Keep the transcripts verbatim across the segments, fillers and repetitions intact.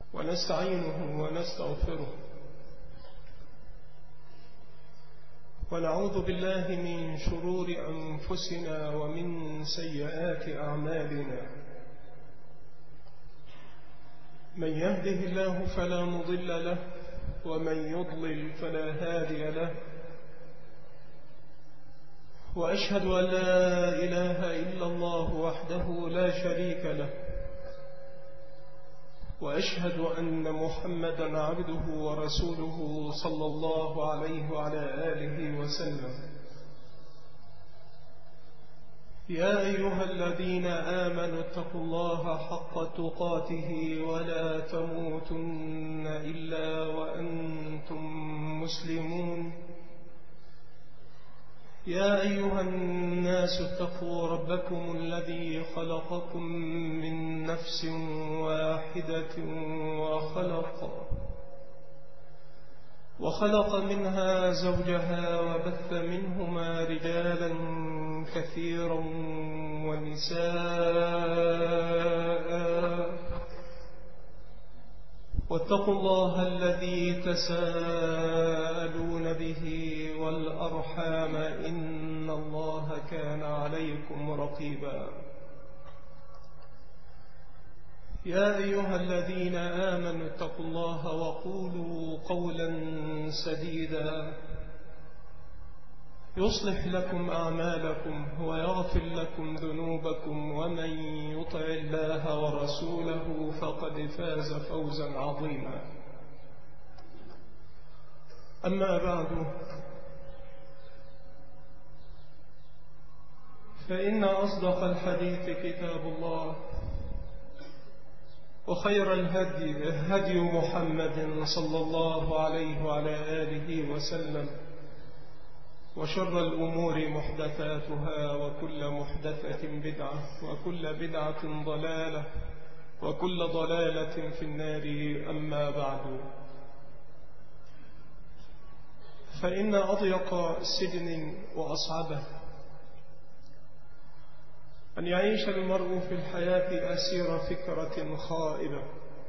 ونستعينه ونستغفره ونعوذ بالله من شرور أنفسنا ومن سيئات أعمالنا. من يهده الله فلا مضل له ومن يضلل فلا هادي له، وأشهد أن لا إله إلا الله وحده لا شريك له، وأشهد أن محمدا عبده ورسوله صلى الله عليه وعلى آله وسلم. يا أيها الذين آمنوا اتقوا الله حق تقاته ولا تموتن إلا وأنتم مسلمون. يا أيها الناس اتقوا ربكم الذي خلقكم من نفس واحدة وخلق وخلق منها زوجها وبث منهما رجالا كثيرا ونساء، واتقوا الله الذي تساءلون به والأرحام إن الله كان عليكم رقيبا. يا أيها الذين آمنوا اتقوا الله وقولوا قولا سديدا يصلح لكم أعمالكم ويغفر لكم ذنوبكم، ومن يطع الله ورسوله فقد فاز فوزا عظيما. أما بعد، فإن أصدق الحديث كتاب الله، وخير الهدي هدي محمد صلى الله عليه وعلى آله وسلم، وشر الأمور محدثاتها، وكل محدثة بدعة، وكل بدعة ضلالة، وكل ضلالة في النار. أما بعد، فإن أضيق سجن وأصعبه أن يعيش المرء في الحياة أسير فكرة خائبة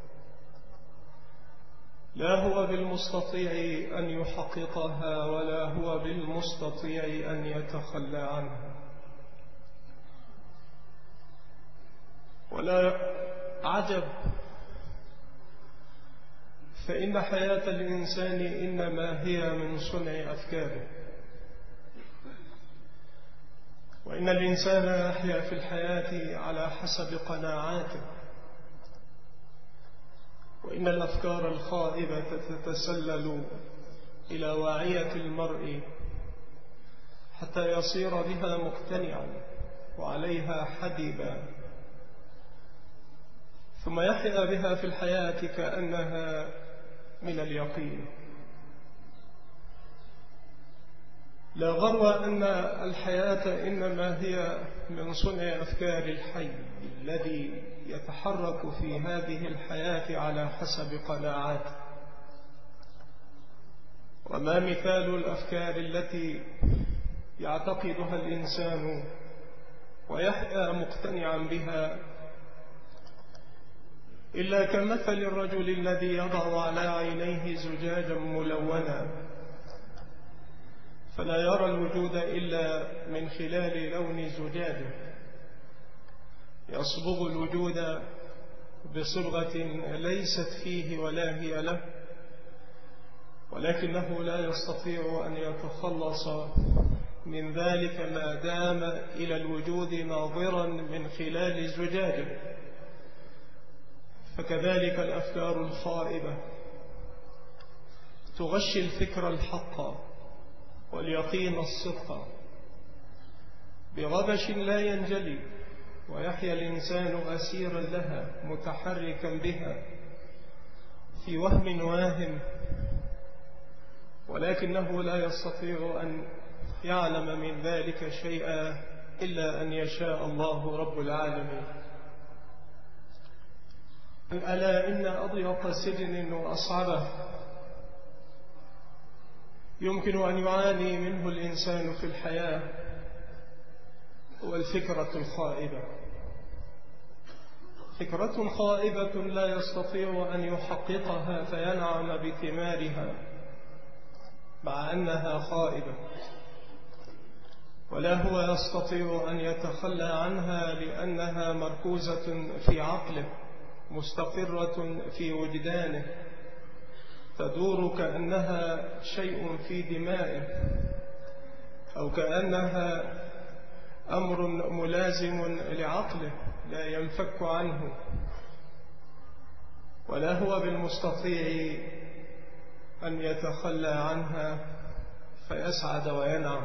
لا هو بالمستطيع أن يحققها ولا هو بالمستطيع أن يتخلى عنها. ولا عجب، فإن حياة الإنسان إنما هي من صنع أفكاره، وإن الإنسان يحيا في الحياة على حسب قناعاته، وإن الأفكار الخائبة تتسلل إلى واعية المرء حتى يصير بها مقتنعا وعليها حديبا، ثم يحيا بها في الحياة كأنها من اليقين. لا غرو أن الحياة إنما هي من صنع أفكار الحي الذي يتحرك في هذه الحياة على حسب قناعاته. وما مثال الأفكار التي يعتقدها الإنسان ويحيا مقتنعا بها إلا كمثل الرجل الذي يضع على عينيه زجاجا ملونا، فلا يرى الوجود إلا من خلال لون زجاجه، يصبغ الوجود بصبغة ليست فيه ولا هي له، ولكنه لا يستطيع أن يتخلص من ذلك ما دام إلى الوجود ناظرا من خلال زجاجه. فكذلك الأفكار الخائبة تغشي الفكر الحق واليقين الصدق بغبش لا ينجلي، ويحيا الإنسان أسيرا لها متحركا بها في وهم واهم، ولكنه لا يستطيع أن يعلم من ذلك شيئا إلا أن يشاء الله رب العالمين. ألا إن أضيق سجن وأصعبه يمكن أن يعاني منه الإنسان في الحياة هو الفكرة الخائبة. فكرة خائبة لا يستطيع أن يحققها فينعم بثمارها مع أنها خائبة، ولا هو يستطيع أن يتخلى عنها لأنها مركوزة في عقله مستقرة في وجدانه، تدور كأنها شيء في دمائه، أو كأنها أمر ملازم لعقله لا ينفك عنه، ولا هو بالمستطيع أن يتخلى عنها فيسعد وينعم.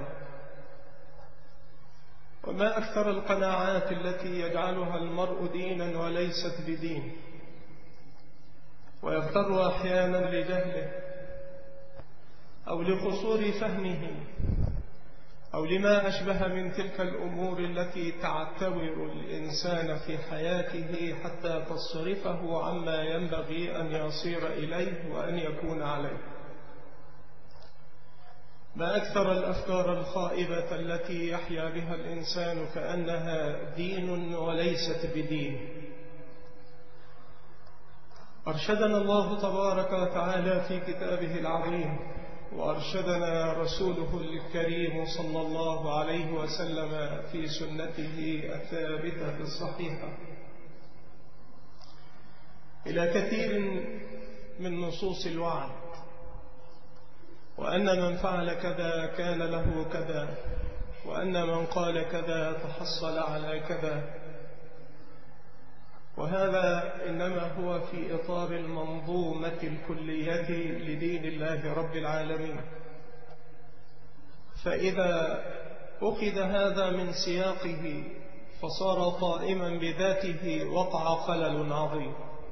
وما أكثر القناعات التي يجعلها المرء دينا وليست بدين، ويغتر أحيانا لجهله أو لقصور فهمه أو لما أشبه من تلك الأمور التي تعتبر الإنسان في حياته حتى تصرفه عما ينبغي أن يصير إليه وأن يكون عليه. ما أكثر الأفكار الخائبة التي يحيا بها الإنسان كأنها دين وليست بدين. أرشدنا الله تبارك وتعالى في كتابه العظيم، وأرشدنا رسوله الكريم صلى الله عليه وسلم في سنته الثابتة الصحيحة إلى كثير من نصوص الوعد، وأن من فعل كذا كان له كذا، وأن من قال كذا تحصل على كذا. وهذا إنما هو في إطار المنظومة الكلية لدين الله رب العالمين. فإذا أخذ هذا من سياقه فصار قائما بذاته وقع خلل عظيم.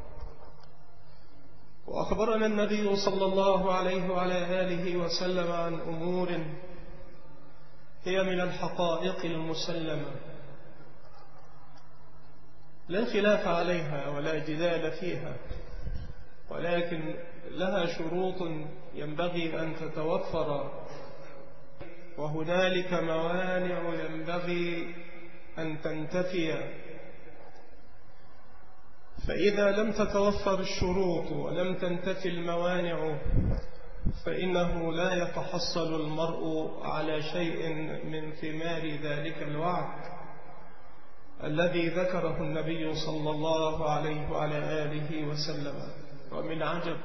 وأخبرنا النبي صلى الله عليه وعلى آله وسلم عن أمور هي من الحقائق المسلمة لا خلاف عليها ولا جدال فيها، ولكن لها شروط ينبغي أن تتوفر، وهنالك موانع ينبغي أن تنتفي. فإذا لم تتوفر الشروط ولم تنتفي الموانع فإنه لا يتحصل المرء على شيء من ثمار ذلك الوعد الذي ذكره النبي صلى الله عليه وعلى آله وسلم. ومن عجب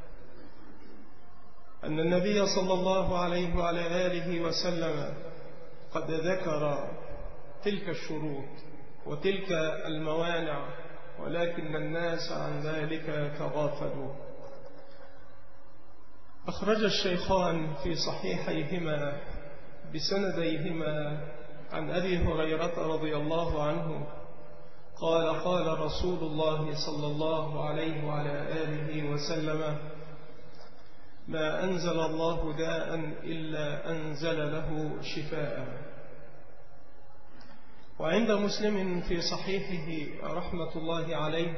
أن النبي صلى الله عليه وعلى آله وسلم قد ذكر تلك الشروط وتلك الموانع، ولكن الناس عن ذلك تغافلوا. أخرج الشيخان في صحيحيهما بسنديهما عن أبي هريرة رضي الله عنه قال: قال رسول الله صلى الله عليه وعلى آله وسلم: ما أنزل الله داء إلا أنزل له شفاء. وعند مسلم في صحيحه رحمة الله عليه: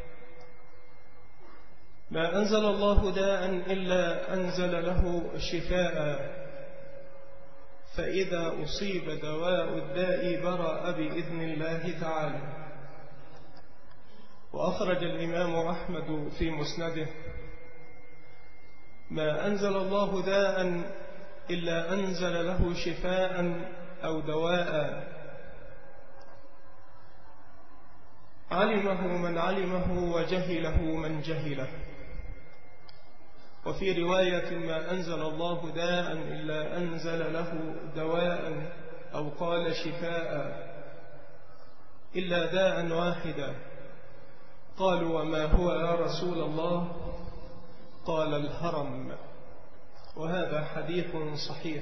ما أنزل الله داء إلا أنزل له شفاء، فإذا أصيب دواء الداء برأ بإذن الله تعالى. وأخرج الإمام أحمد في مسنده: ما أنزل الله داء إلا أنزل له شفاء أو دواء، علمه من علمه وجهله من جهله. وفي رواية: ما أنزل الله داء إلا أنزل له دواء، أو قال شفاء، إلا داء واحدا. قالوا: وما هو يا رسول الله؟ قال: الهرم. وهذا حديث صحيح.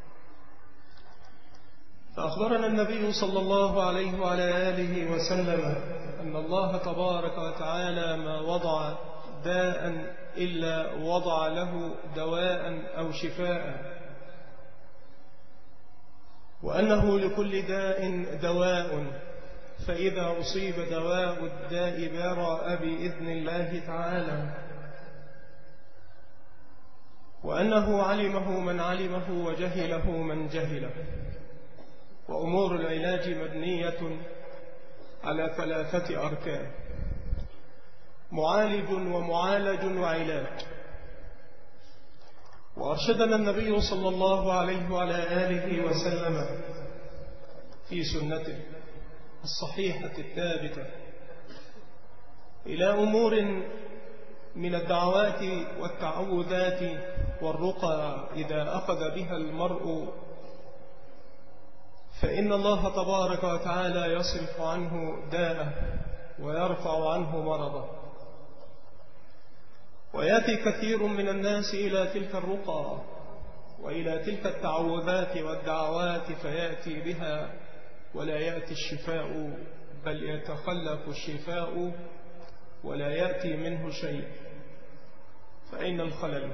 فأخبرنا النبي صلى الله عليه وعلى آله وسلم أن الله تبارك وتعالى ما وضع داء إلا وضع له دواء أو شفاء، وأنه لكل داء دواء، فإذا أصيب دواء الداء برأ بإذن الله تعالى، وأنه علمه من علمه وجهله من جهله. وأمور العلاج مبنية على ثلاثة أركان: معالج ومعالج وعلاج. وأرشدنا النبي صلى الله عليه وعلى آله وسلم في سنته الصحيحة الثابتة إلى أمور من الدعوات والتعوذات والرقى إذا أخذ بها المرء فإن الله تبارك وتعالى يصرف عنه داءه ويرفع عنه مرضه. ويأتي كثير من الناس إلى تلك الرقى وإلى تلك التعوذات والدعوات فيأتي بها ولا يأتي الشفاء، بل يتخلف الشفاء ولا يأتي منه شيء. فأين الخلل؟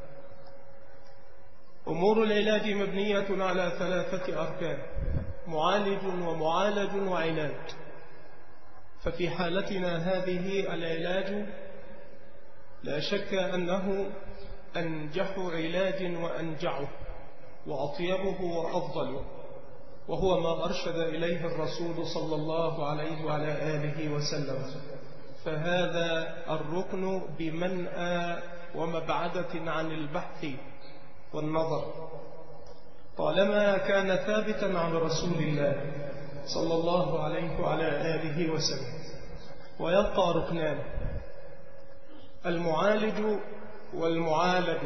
أمور العلاج مبنية على ثلاثة أركان: معالج ومعالج وعلاج. ففي حالتنا هذه العلاج لا شك أنه أنجح علاج وأنجعه وأطيبه وأفضله، وهو ما أرشد إليه الرسول صلى الله عليه وعلى آله وسلم. فهذا الركن بمنأى ومبعدة عن البحث والنظر طالما كان ثابتا عن رسول الله صلى الله عليه وعلى آله وسلم. ويبقى ركنان: المعالج والمعالج.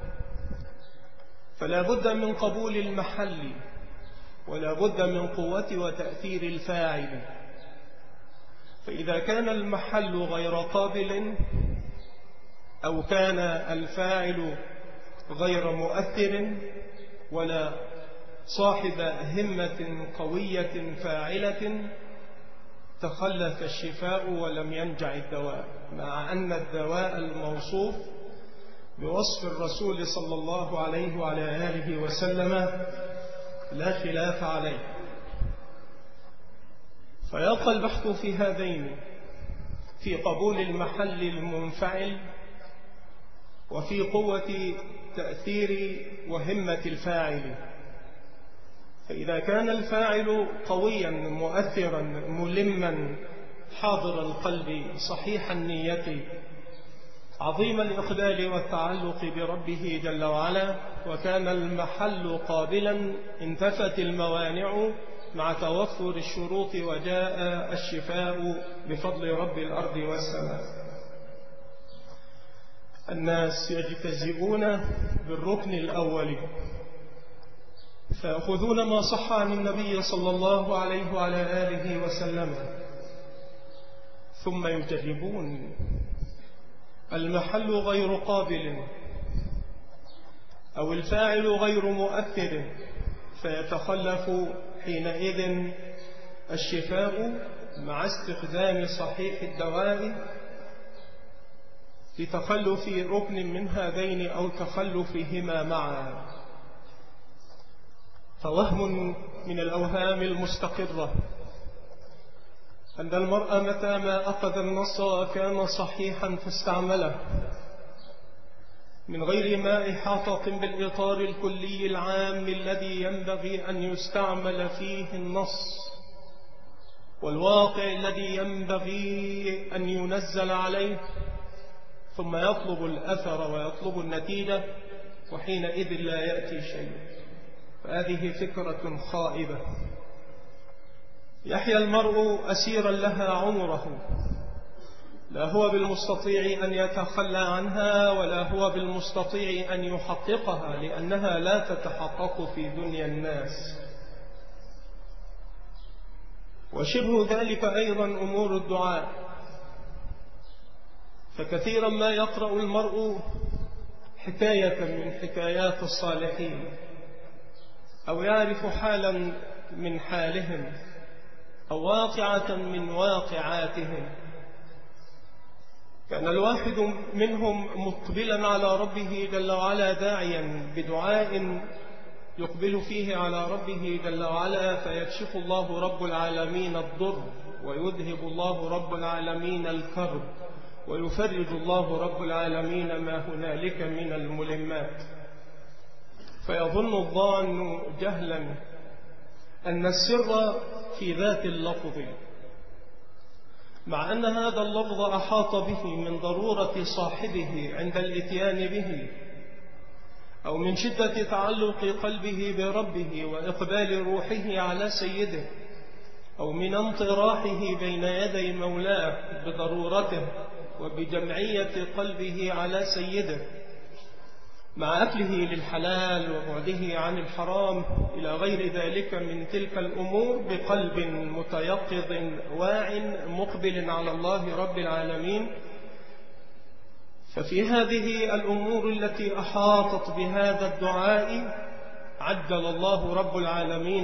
فلا بد من قبول المحل ولا بد من قوة وتأثير الفاعل. فإذا كان المحل غير قابل أو كان الفاعل غير مؤثر ولا صاحب همة قوية فاعلة تخلف الشفاء ولم ينجع الدواء، مع أن الدواء الموصوف بوصف الرسول صلى الله عليه وعلى آله وسلم لا خلاف عليه. فيبقى البحث في هذين: في قبول المحل المنفعل وفي قوة تأثير وهمة الفاعل. فإذا كان الفاعل قويا مؤثرا ملما حاضر القلب صحيح النية عظيم الإقبال والتعلق بربه جل وعلا، وكان المحل قابلا انتفت الموانع مع توفر الشروط وجاء الشفاء بفضل رب الأرض والسماء. الناس يجتزئون بالركن الأول فيأخذون ما صح عن النبي صلى الله عليه وعلى آله وسلم ثم يجربون. المحل غير قابل أو الفاعل غير مؤثر فيتخلف حينئذ الشفاء مع استخدام صحيح الدواء لتخلف ركن من هذين أو تخلفهما معا. فوهم من الأوهام المستقرة أن المرء متى ما أخذ النص وكان صحيحا فاستعمله من غير ما إحاطة بالإطار الكلي العام الذي ينبغي أن يستعمل فيه النص والواقع الذي ينبغي أن ينزل عليه، ثم يطلب الأثر ويطلب النتيجة وحينئذ لا يأتي شيء. فهذه فكرة خائبة يحيى المرء أسيرا لها عمره، لا هو بالمستطيع أن يتخلى عنها ولا هو بالمستطيع أن يحققها، لأنها لا تتحقق في دنيا الناس. وشبه ذلك أيضا أمور الدعاء. فكثيرا ما يقرأ المرء حكاية من حكايات الصالحين أو يعرف حالا من حالهم أو واقعة من واقعاتهم، كان الواحد منهم مقبلا على ربه جل وعلا داعيا بدعاء يقبل فيه على ربه جل وعلا فيكشف الله رب العالمين الضر ويذهب الله رب العالمين الكرب ويفرج الله رب العالمين ما هنالك من الملمات. فيظن الظان جهلا أن السر في ذات اللفظ، مع أن هذا اللفظ أحاط به من ضرورة صاحبه عند الإتيان به، أو من شدة تعلق قلبه بربه وإقبال روحه على سيده، أو من انطراحه بين يدي مولاه بضرورته وبجمعية قلبه على سيده، مع أكله للحلال وبعده عن الحرام إلى غير ذلك من تلك الأمور بقلب متيقظ واع مقبل على الله رب العالمين. ففي هذه الأمور التي أحاطت بهذا الدعاء عجل الله رب العالمين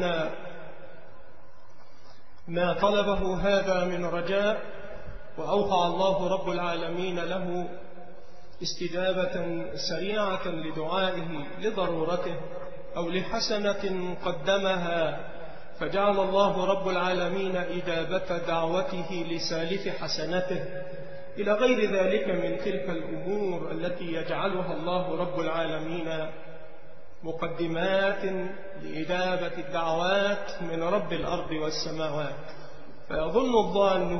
ما طلبه هذا من رجاء، وأوقع الله رب العالمين له استجابة سريعة لدعائه لضرورته أو لحسنة قدمها، فجعل الله رب العالمين إجابة دعوته لسالف حسنته إلى غير ذلك من تلك الأمور التي يجعلها الله رب العالمين مقدمات لإجابة الدعوات من رب الأرض والسماوات. فيظن الظان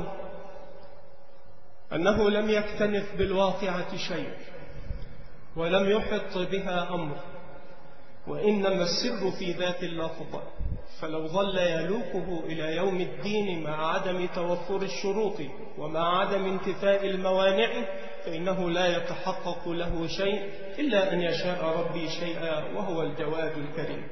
أنه لم يكتنف بالواقعة شيء ولم يحط بها أمر، وإنما السر في ذات اللفظ، فلو ظل يلوكه إلى يوم الدين مع عدم توفر الشروط ومع عدم انتفاء الموانع فإنه لا يتحقق له شيء إلا أن يشاء ربي شيئا، وهو الجواد الكريم.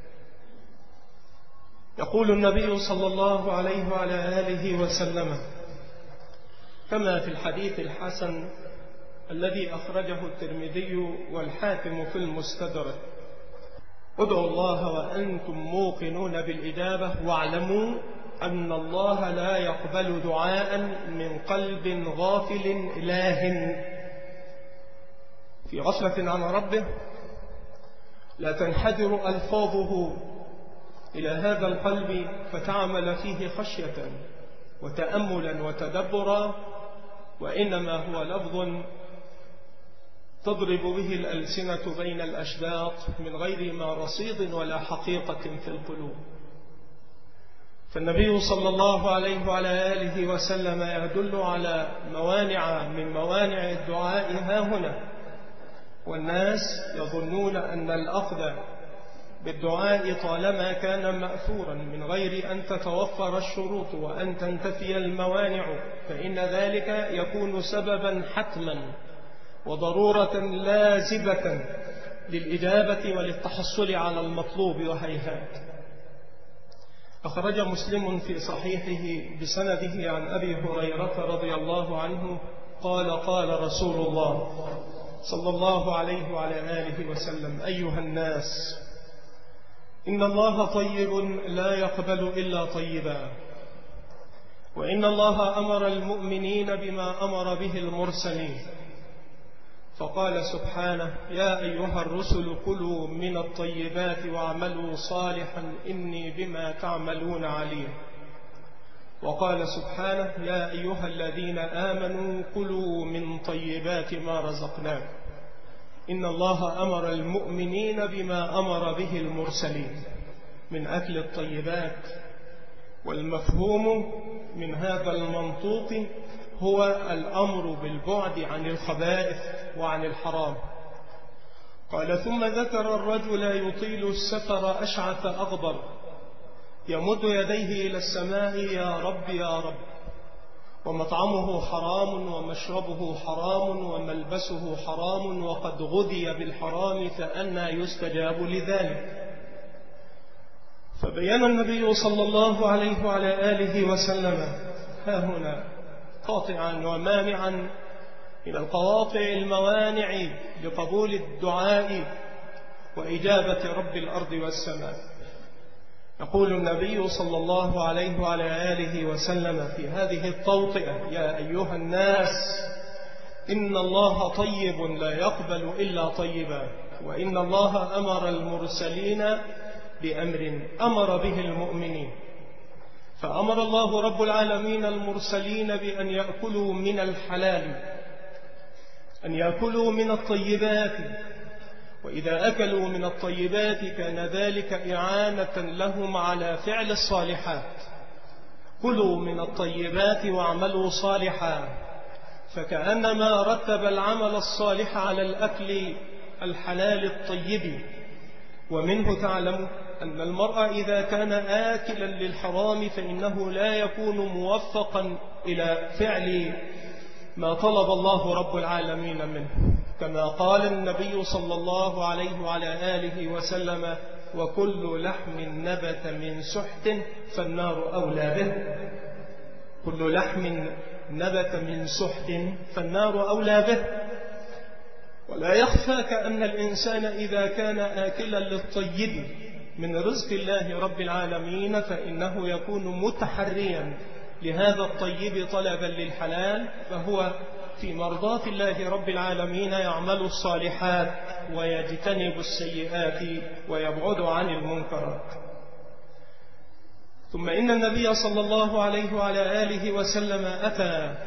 يقول النبي صلى الله عليه وعلى آله وسلم كما في الحديث الحسن الذي أخرجه الترمذي والحاكم في المستدرك: ادعوا الله وأنتم موقنون بالإجابة، واعلموا أن الله لا يقبل دعاء من قلب غافل لاهٍ في غفلة عن ربه، لا تنحدر ألفاظه إلى هذا القلب فتعمل فيه خشية وتأملا وتدبرا، وإنما هو لفظ تضرب به الألسنة بين الأشداق من غير ما رصيد ولا حقيقة في القلوب. فالنبي صلى الله عليه وعلى آله وسلم يدل على موانع من موانع الدعاء ها هنا، والناس يظنون أن الأخذ بالدعاء طالما كان مأثورا من غير أن تتوفر الشروط وأن تنتفي الموانع فإن ذلك يكون سببا حتما وضرورة لازمة للإجابة وللتحصل على المطلوب، وهيهات. أخرج مسلم في صحيحه بسنده عن أبي هريرة رضي الله عنه قال: قال رسول الله صلى الله عليه وعلى آله وسلم: أيها الناس، إن الله طيب لا يقبل إلا طيبا، وإن الله أمر المؤمنين بما أمر به المرسلين، فقال سبحانه: يا أيها الرسل كلوا من الطيبات واعملوا صالحا إني بما تعملون عليم. وقال سبحانه: يا أيها الذين آمنوا كلوا من طيبات ما رزقناكم. إن الله أمر المؤمنين بما أمر به المرسلين من أكل الطيبات، والمفهوم من هذا المنطوق هو الأمر بالبعد عن الخبائث وعن الحرام. قال: ثم ذكر الرجل يطيل السفر أشعث أغبر يمد يديه إلى السماء: يا رب يا رب، ومطعمه حرام ومشربه حرام وملبسه حرام وقد غذي بالحرام فأنى يستجاب لذلك. فبين النبي صلى الله عليه وعلى آله وسلم ها هنا قاطعا ومانعا من القواطع الموانع لقبول الدعاء وإجابة رب الأرض والسماء. يقول النبي صلى الله عليه وعلى آله وسلم في هذه التوطئة: يا أيها الناس، إن الله طيب لا يقبل إلا طيبا، وإن الله أمر المرسلين بأمر أمر به المؤمنين. فأمر الله رب العالمين المرسلين بأن يأكلوا من الحلال، أن يأكلوا من الطيبات، وإذا أكلوا من الطيبات كان ذلك إعانة لهم على فعل الصالحات. كلوا من الطيبات واعملوا صالحا، فكأنما رتب العمل الصالح على الأكل الحلال الطيب. ومنه تعلم أن المرء إذا كان آكلا للحرام فإنه لا يكون موفقا إلى فعل ما طلب الله رب العالمين منه، كما قال النبي صلى الله عليه وعلى آله وسلم: وكل لحم نبت من سحت فالنار أولى به. كل لحم نبت من سحت فالنار أولى به. ولا يخفاك أن الإنسان إذا كان آكلا للطيب من رزق الله رب العالمين فإنه يكون متحريا لهذا الطيب طلبا للحلال، فهو في مرضاة الله رب العالمين يعمل الصالحات ويجتنب السيئات ويبعد عن المنكرات. ثم إن النبي صلى الله عليه وعلى آله وسلم أتى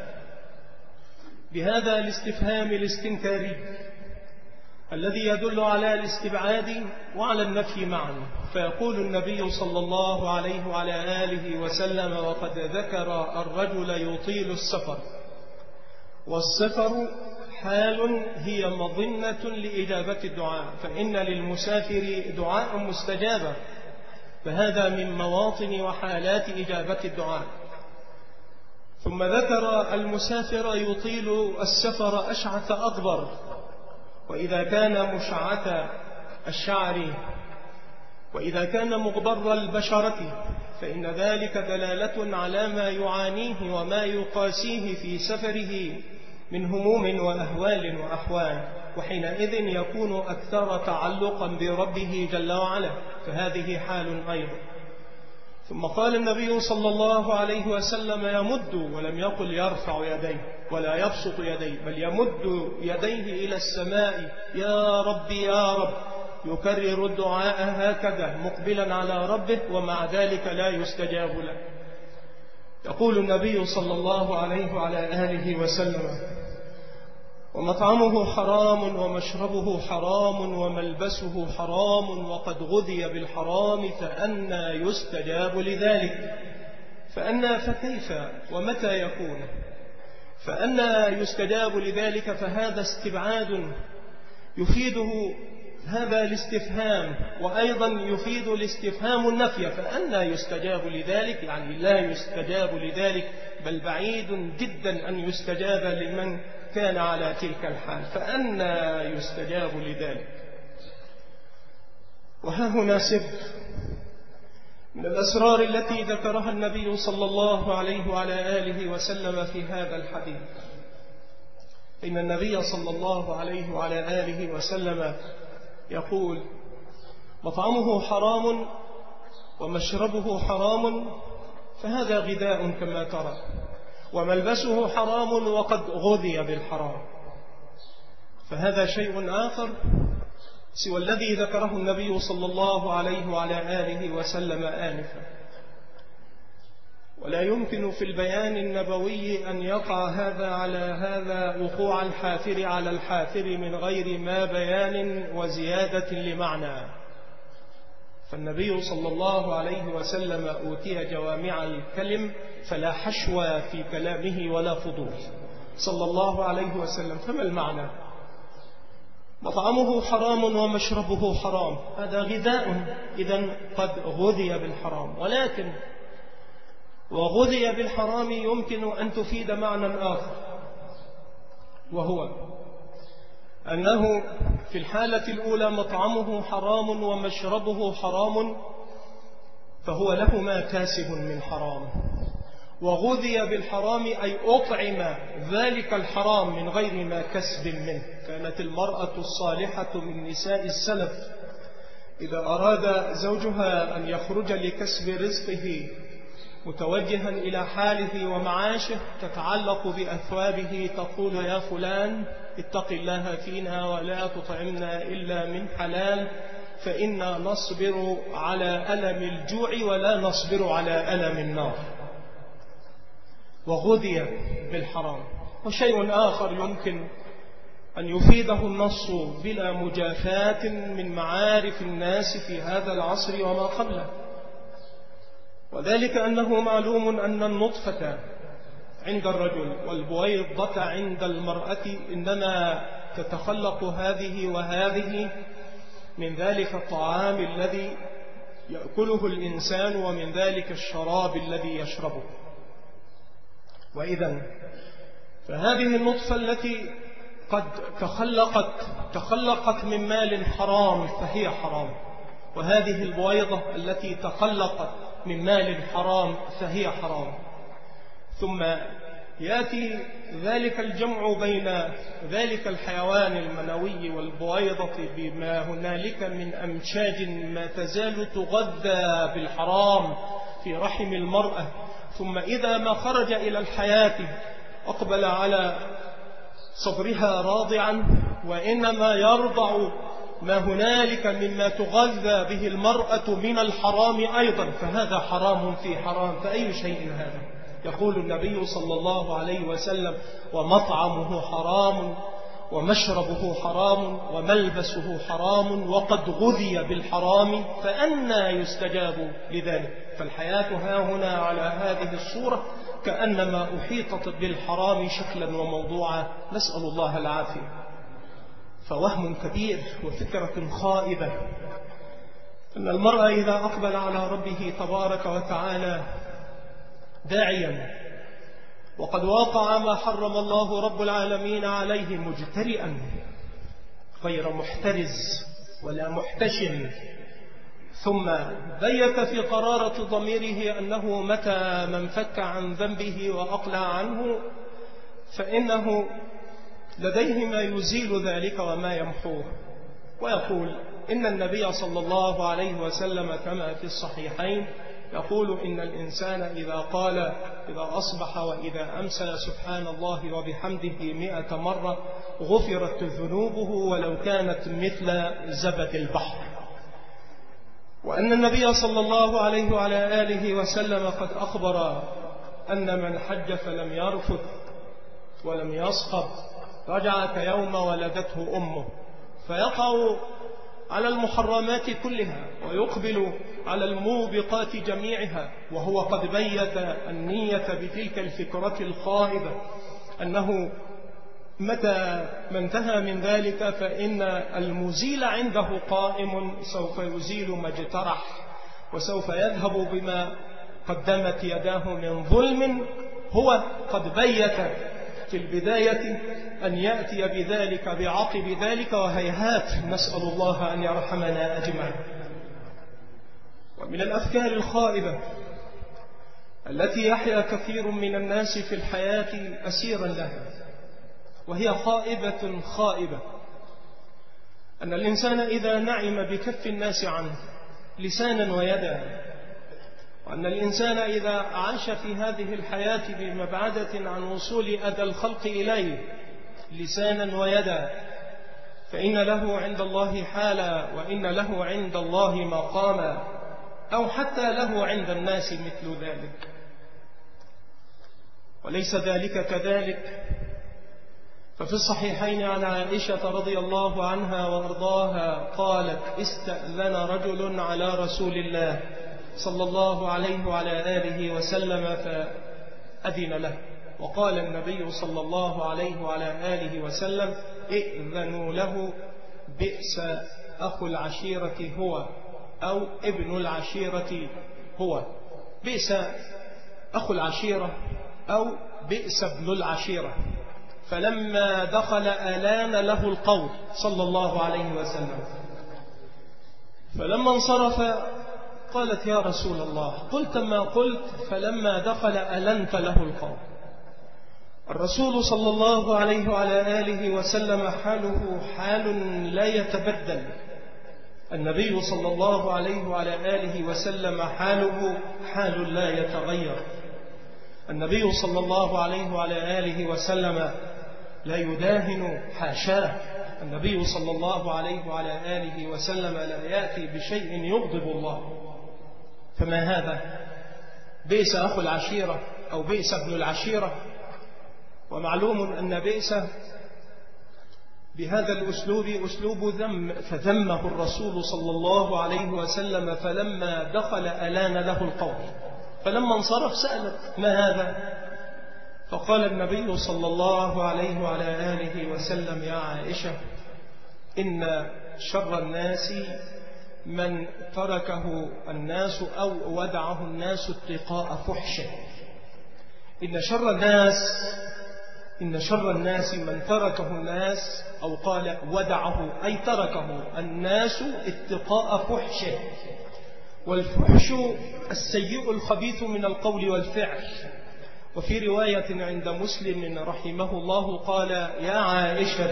بهذا الاستفهام الاستنكاري الذي يدل على الاستبعاد وعلى النفي معا، فيقول النبي صلى الله عليه وعلى آله وسلم: وقد ذكر الرجل يطيل السفر، والسفر حال هي مظنة لإجابة الدعاء، فإن للمسافر دعاء مستجابة، فهذا من مواطن وحالات إجابة الدعاء. ثم ذكر المسافر يطيل السفر أشعث أغبر، وإذا كان مشعث الشعر وإذا كان مغبر البشرة فإن ذلك دلالة على ما يعانيه وما يقاسيه في سفره من هموم وأهوال وأحوال، وحينئذ يكون أكثر تعلقا بربه جل وعلا، فهذه حال أيضا. ثم قال النبي صلى الله عليه وسلم: يمد، ولم يقل يرفع يديه ولا يبسط يديه، بل يمد يديه إلى السماء: يا رب يا رب، يكرر الدعاء هكذا مقبلا على ربه، ومع ذلك لا يستجاب له. يقول النبي صلى الله عليه وعلى آله وسلم: ومطعمه حرام ومشربه حرام وملبسه حرام وقد غذي بالحرام، فأنى يستجاب لذلك؟ فأنى فكيف ومتى يكون؟ فأنى يستجاب لذلك، فهذا استبعاد يفيده هذا الاستفهام، وأيضا يفيد الاستفهام النفي. فأنى يستجاب لذلك يعني لا يستجاب لذلك، بل بعيد جدا أن يستجاب لمن كان على تلك الحال، فأنى يستجاب لذلك. وها هنا سر من الأسرار التي ذكرها النبي صلى الله عليه وعلى آله وسلم في هذا الحديث. إن النبي صلى الله عليه وعلى آله وسلم يقول: مطعمه حرام ومشربه حرام، فهذا غذاء كما ترى، وملبسه حرام وقد غذي بالحرام، فهذا شيء آخر سوى الذي ذكره النبي صلى الله عليه وعلى آله وسلم آنفا. ولا يمكن في البيان النبوي أن يقع هذا على هذا وقوع الحافر على الحافر من غير ما بيان وزيادة لمعنى، فالنبي صلى الله عليه وسلم أوتي جوامع الكلم فلا حشو في كلامه ولا فضول صلى الله عليه وسلم. فما المعنى؟ مطعمه حرام ومشربه حرام، هذا غذاء، إذن قد غذي بالحرام. ولكن وغذي بالحرام يمكن أن تفيد معنى آخر، وهو أنه في الحالة الأولى مطعمه حرام ومشربه حرام، فهو له ما كاسب من حرام. وغذي بالحرام أي أطعم ذلك الحرام من غير ما كسب منه. كانت المرأة الصالحة من نساء السلف إذا أراد زوجها أن يخرج لكسب رزقه متوجها إلى حاله ومعاشه تتعلق بأثوابه، تقول: يا فلان اتق الله فينا ولا تطعمنا إلا من حلال، فإنا نصبر على ألم الجوع ولا نصبر على ألم النار. وغذي بالحرام. وشيء آخر يمكن أن يفيده النص بلا مجافاة من معارف الناس في هذا العصر وما قبله، وذلك أنه معلوم أن النطفة عند الرجل والبويضة عند المرأة إنما تتخلق هذه وهذه من ذلك الطعام الذي يأكله الإنسان ومن ذلك الشراب الذي يشربه. وإذن فهذه النطفة التي قد تخلقت تخلقت من مال حرام فهي حرام، وهذه البويضة التي تخلقت من مال حرام فهي حرام. ثم يأتي ذلك الجمع بين ذلك الحيوان المنوي والبويضة بما هنالك من أمشاج ما تزال تغذى بالحرام في رحم المرأة، ثم إذا ما خرج إلى الحياة أقبل على صدرها راضعا، وإنما يرضع ما هنالك مما تغذى به المرأة من الحرام أيضا، فهذا حرام في حرام، فأي شيء هذا؟ يقول النبي صلى الله عليه وسلم: ومطعمه حرام ومشربه حرام وملبسه حرام وقد غذي بالحرام، فأنى يستجاب لذلك؟ فالحياة ها هنا على هذه الصورة كأنما أحيطت بالحرام شكلا وموضوعا، نسأل الله العافية. فوهم كبير وفكرة خائبة أن المرء إذا أقبل على ربه تبارك وتعالى داعيا وقد واقع ما حرم الله رب العالمين عليه مجترئا غير محترز ولا محتشم، ثم بيت في قرارة ضميره أنه متى من فك عن ذنبه وأقلع عنه فإنه لديه ما يزيل ذلك وما يمحوه. ويقول إن النبي صلى الله عليه وسلم كما في الصحيحين يقول: إن الإنسان إذا قال إذا أصبح وإذا أمسى سبحان الله وبحمده مئة مرة غفرت ذنوبه ولو كانت مثل زبد البحر. وأن النبي صلى الله عليه وعلى آله وسلم قد أخبر أن من حج فلم يرفث ولم يصخب رجع كيوم ولدته أمه، فيقع على المحرمات كلها ويقبل على الموبقات جميعها، وهو قد بيت النية بتلك الفكرة الخائبة أنه متى ما انتهى من ذلك فإن المزيل عنده قائم سوف يزيل ما اجترح، وسوف يذهب بما قدمت يداه من ظلم. هو قد بيت في البداية أن يأتي بذلك بعقب ذلك، وهيهات، نسأل الله أن يرحمنا أجمعين. ومن الأفكار الخائبة التي يحيا كثير من الناس في الحياة أسيرا لها، وهي خائبة خائبة، أن الإنسان إذا نعم بكف الناس عنه لسانا ويدا، وأن الإنسان إذا عاش في هذه الحياة بمبعدة عن وصول أذى الخلق إليه لسانا ويدا، فإن له عند الله حالا وإن له عند الله مقاما، أو حتى له عند الناس مثل ذلك. وليس ذلك كذلك، ففي الصحيحين عن عائشة رضي الله عنها وأرضاها قالت: استأذن رجل على رسول الله صلى الله عليه وعلى آله وسلم فأذن له، وقال النبي صلى الله عليه وعلى آله وسلم: ائذنوا له، بئس أخو العشيرة هو، أو ابن العشيرة هو. بئس أخو العشيرة أو بئس ابن العشيرة. فلما دخل ألان له القول صلى الله عليه وسلم، فلما انصرف قالت: يا رسول الله، قلت ما قلت، فلما دخل ألنت له القول. الرسول صلى الله عليه وعلى آله وسلم حاله حال لا يتبدل، النبي صلى الله عليه وعلى آله وسلم حاله حال لا يتغير. النبي صلى الله عليه وعلى آله وسلم لا يداهن، حاشاه. النبي صلى الله عليه وعلى آله وسلم لا يأتي بشيء يغضب الله. فما هذا؟ بئس أخو العشيرة أو بئس ابن العشيرة. ومعلوم أن بئس بهذا الأسلوب أسلوب ذم، فذمه الرسول صلى الله عليه وسلم فلما دخل ألان له القول. فلما انصرف سألت: ما هذا؟ فقال النبي صلى الله عليه وعلى آله وسلم: يا عائشة، إن شر الناس من تركه الناس أو ودعه الناس اتقاء فحشه. إن شر الناس إن شر الناس من تركه الناس، أو قال ودعه أي تركه الناس اتقاء فحشه. والفحش السيء الخبيث من القول والفعل. وفي رواية عند مسلم رحمه الله قال: يا عائشة،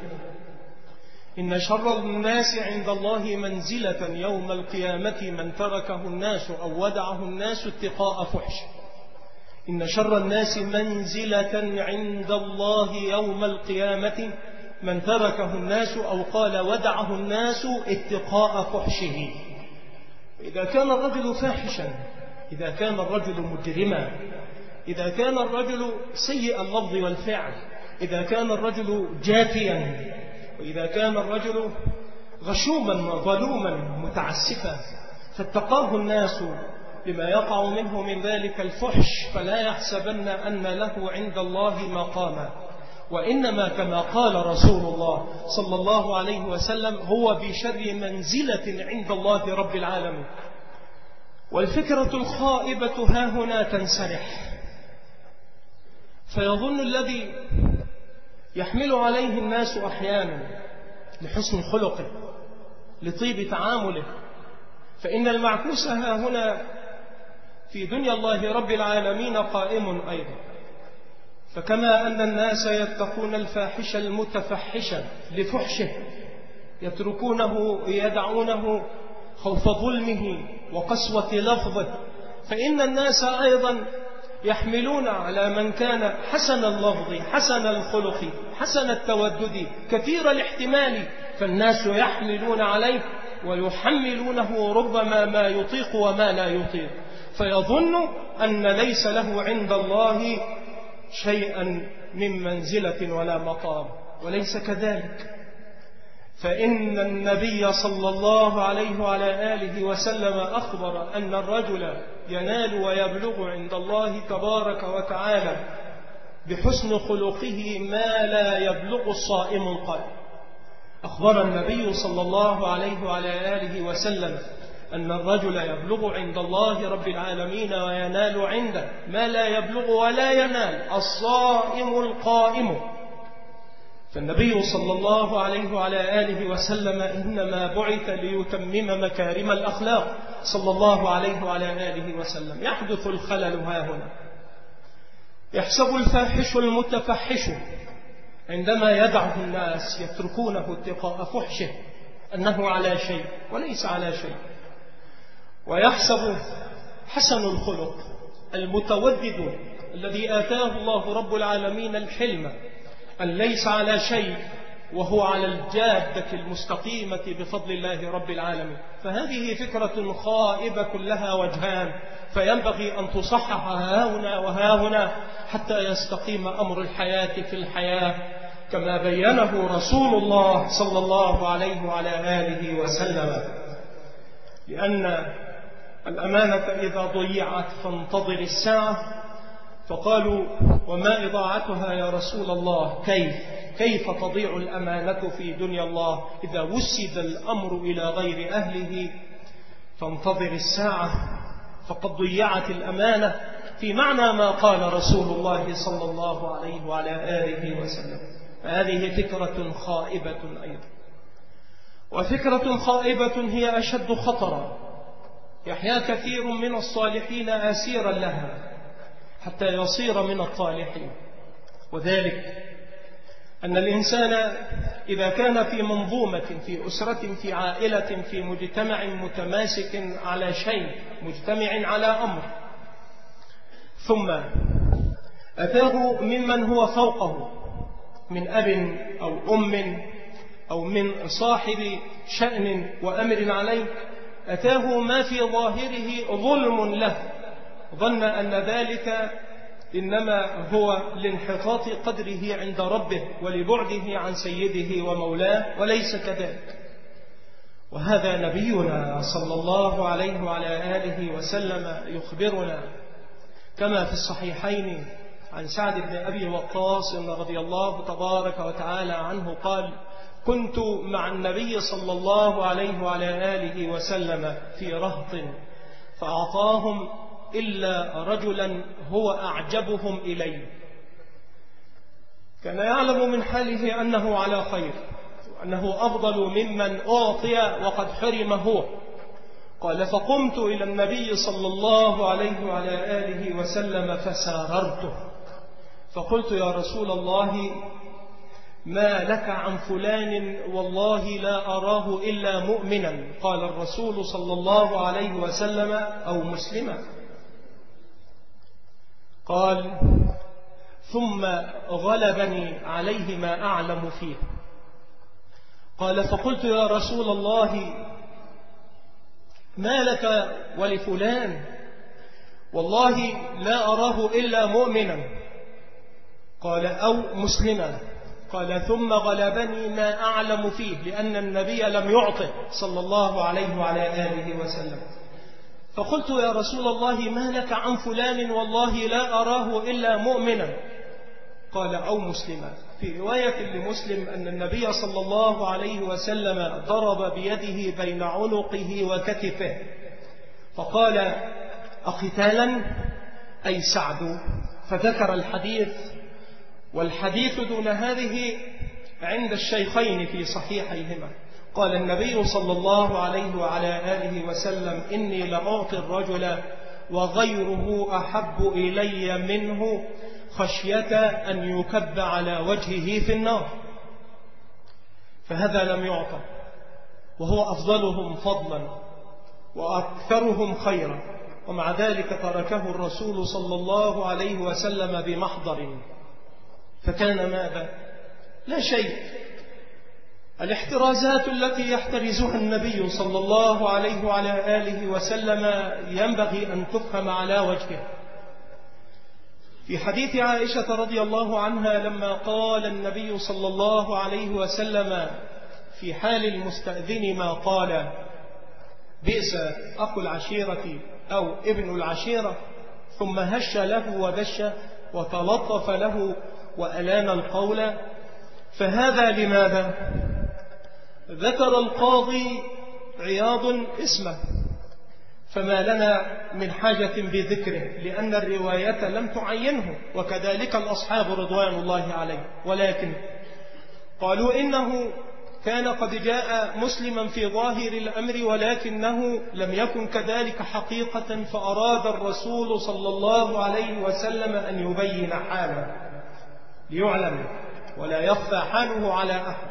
إن شر الناس عند الله منزلة يوم القيامة من تركه الناس أو ودعه الناس اتقاء فحشه. إن شر الناس منزلة عند الله يوم القيامة من تركه الناس أو قال ودعه الناس اتقاء فحشه. إذا كان الرجل فاحشا، إذا كان الرجل مجرما، إذا كان الرجل سيء اللفظ والفعل، إذا كان الرجل جافيا، وإذا كان الرجل غشوما ظلوما متعسفا، فاتقاه الناس بما يقع منه من ذلك الفحش، فلا يحسبن أن له عند الله مقاما، وإنما كما قال رسول الله صلى الله عليه وسلم: هو بشر منزلة عند الله رب العالمين. والفكرة الخائبة ها هنا تنسرح، فيظن الذي يحمل عليه الناس أحيانا لحسن خلقه، لطيب تعامله، فإن المعكوس ها هنا في دنيا الله رب العالمين قائم أيضا. فكما أن الناس يتقون الفاحش المتفحش لفحشه، يتركونه يدعونه خوف ظلمه وقسوة لفظه، فإن الناس أيضا يحملون على من كان حسن اللفظ حسن الخلق حسن التودد كثير الاحتمال، فالناس يحملون عليه ويحملونه ربما ما يطيق وما لا يطيق، فيظن أن ليس له عند الله شيئا من منزلة ولا مقام، وليس كذلك. فإن النبي صلى الله عليه وعلى آله وسلم أخبر أن الرجل ينال ويبلغ عند الله تبارك وتعالى بحسن خلقه ما لا يبلغ الصائم القائم. أخبر النبي صلى الله عليه وعلى آله وسلم أن الرجل يبلغ عند الله رب العالمين وينال عنده ما لا يبلغ ولا ينال الصائم القائم. فالنبي صلى الله عليه وعلى آله وسلم إنما بعث ليتمم مكارم الأخلاق صلى الله عليه وعلى آله وسلم. يحدث الخلل ها هنا، يحسب الفاحش المتفحش عندما يدعه الناس يتركونه اتقاء فحشه أنه على شيء وليس على شيء، ويحسب حسن الخلق المتودد الذي آتاه الله رب العالمين الحلم أن ليس على شيء وهو على الجادة المستقيمة بفضل الله رب العالمين. فهذه فكرة خائبة لها وجهان، فينبغي أن تصحح هاهنا وهاهنا حتى يستقيم أمر الحياة في الحياة كما بينه رسول الله صلى الله عليه وعلى آله وسلم. لأن الأمانة إذا ضيعت فانتظر الساعة. فقالوا: وما إضاعتها يا رسول الله؟ كيف كيف تضيع الأمانة في دنيا الله إذا وسد الأمر إلى غير أهله؟ فانتظر الساعة فقد ضيعت الأمانة، في معنى ما قال رسول الله صلى الله عليه وعلى آله وسلم. هذه فكرة خائبة أيضا. وفكرة خائبة هي أشد خطرا، يحيا كثير من الصالحين أسيرا لها حتى يصير من الطالحين. وذلك أن الإنسان إذا كان في منظومة، في أسرة، في عائلة، في مجتمع متماسك على شيء، مجتمع على أمر، ثم أتاه ممن هو فوقه من أب أو أم أو من صاحب شأن وأمر عليه، أتاه ما في ظاهره ظلم له، ظن أن ذلك إنما هو لانحطاط قدره عند ربه ولبعده عن سيده ومولاه، وليس كذلك. وهذا نبينا صلى الله عليه وعلى آله وسلم يخبرنا كما في الصحيحين عن سعد بن أبي وقاص رضي الله تبارك وتعالى عنه قال: كنت مع النبي صلى الله عليه وعلى آله وسلم في رهط فأعطاهم إلا رجلا هو أعجبهم إلي، كان يعلم من حاله أنه على خير وأنه أفضل ممن أعطي وقد حرم هو. قال: فقمت إلى النبي صلى الله عليه وعلى آله وسلم فساررته فقلت: يا رسول الله، ما لك عن فلان والله لا أراه إلا مؤمنا. قال الرسول صلى الله عليه وسلم: أو مسلما. قال: ثم غلبني عليه ما أعلم فيه. قال: فقلت: يا رسول الله، ما لك ولفلان والله لا أراه إلا مؤمنا. قال: أو مسلما. قال: ثم غلبني ما أعلم فيه، لأن النبي لم يعطه صلى الله عليه وعلى آله وسلم. فقلت: يا رسول الله، ما لك عن فلان والله لا أراه إلا مؤمنا. قال: أو مسلما. في رواية لمسلم أن النبي صلى الله عليه وسلم ضرب بيده بين عنقه وكتفه فقال: أقتالا؟ أي سعد. فذكر الحديث، والحديث دون هذه عند الشيخين في صحيحيهما. قال النبي صلى الله عليه وعلى آله وسلم: إني لأعطي الرجل وغيره أحب إلي منه خشية أن يكب على وجهه في النار. فهذا لم يعطى، وهو أفضلهم فضلا وأكثرهم خيرا، ومع ذلك تركه الرسول صلى الله عليه وسلم بمحضر. فكان ماذا؟ لا شيء. الاحترازات التي يحترزها النبي صلى الله عليه وعلى آله وسلم ينبغي أن تفهم على وجهه. في حديث عائشة رضي الله عنها لما قال النبي صلى الله عليه وسلم في حال المستأذن ما قال: بئس أخو العشيرة أو ابن العشيرة، ثم هش له ودش وتلطف له وألان القول. فهذا لماذا؟ ذكر القاضي عياض اسمه، فما لنا من حاجة بذكره لأن الرواية لم تعينه، وكذلك الأصحاب رضوان الله عليه. ولكن قالوا إنه كان قد جاء مسلما في ظاهر الأمر، ولكنه لم يكن كذلك حقيقة، فأراد الرسول صلى الله عليه وسلم أن يبين حاله ليعلم ولا يخفى حاله على أحد.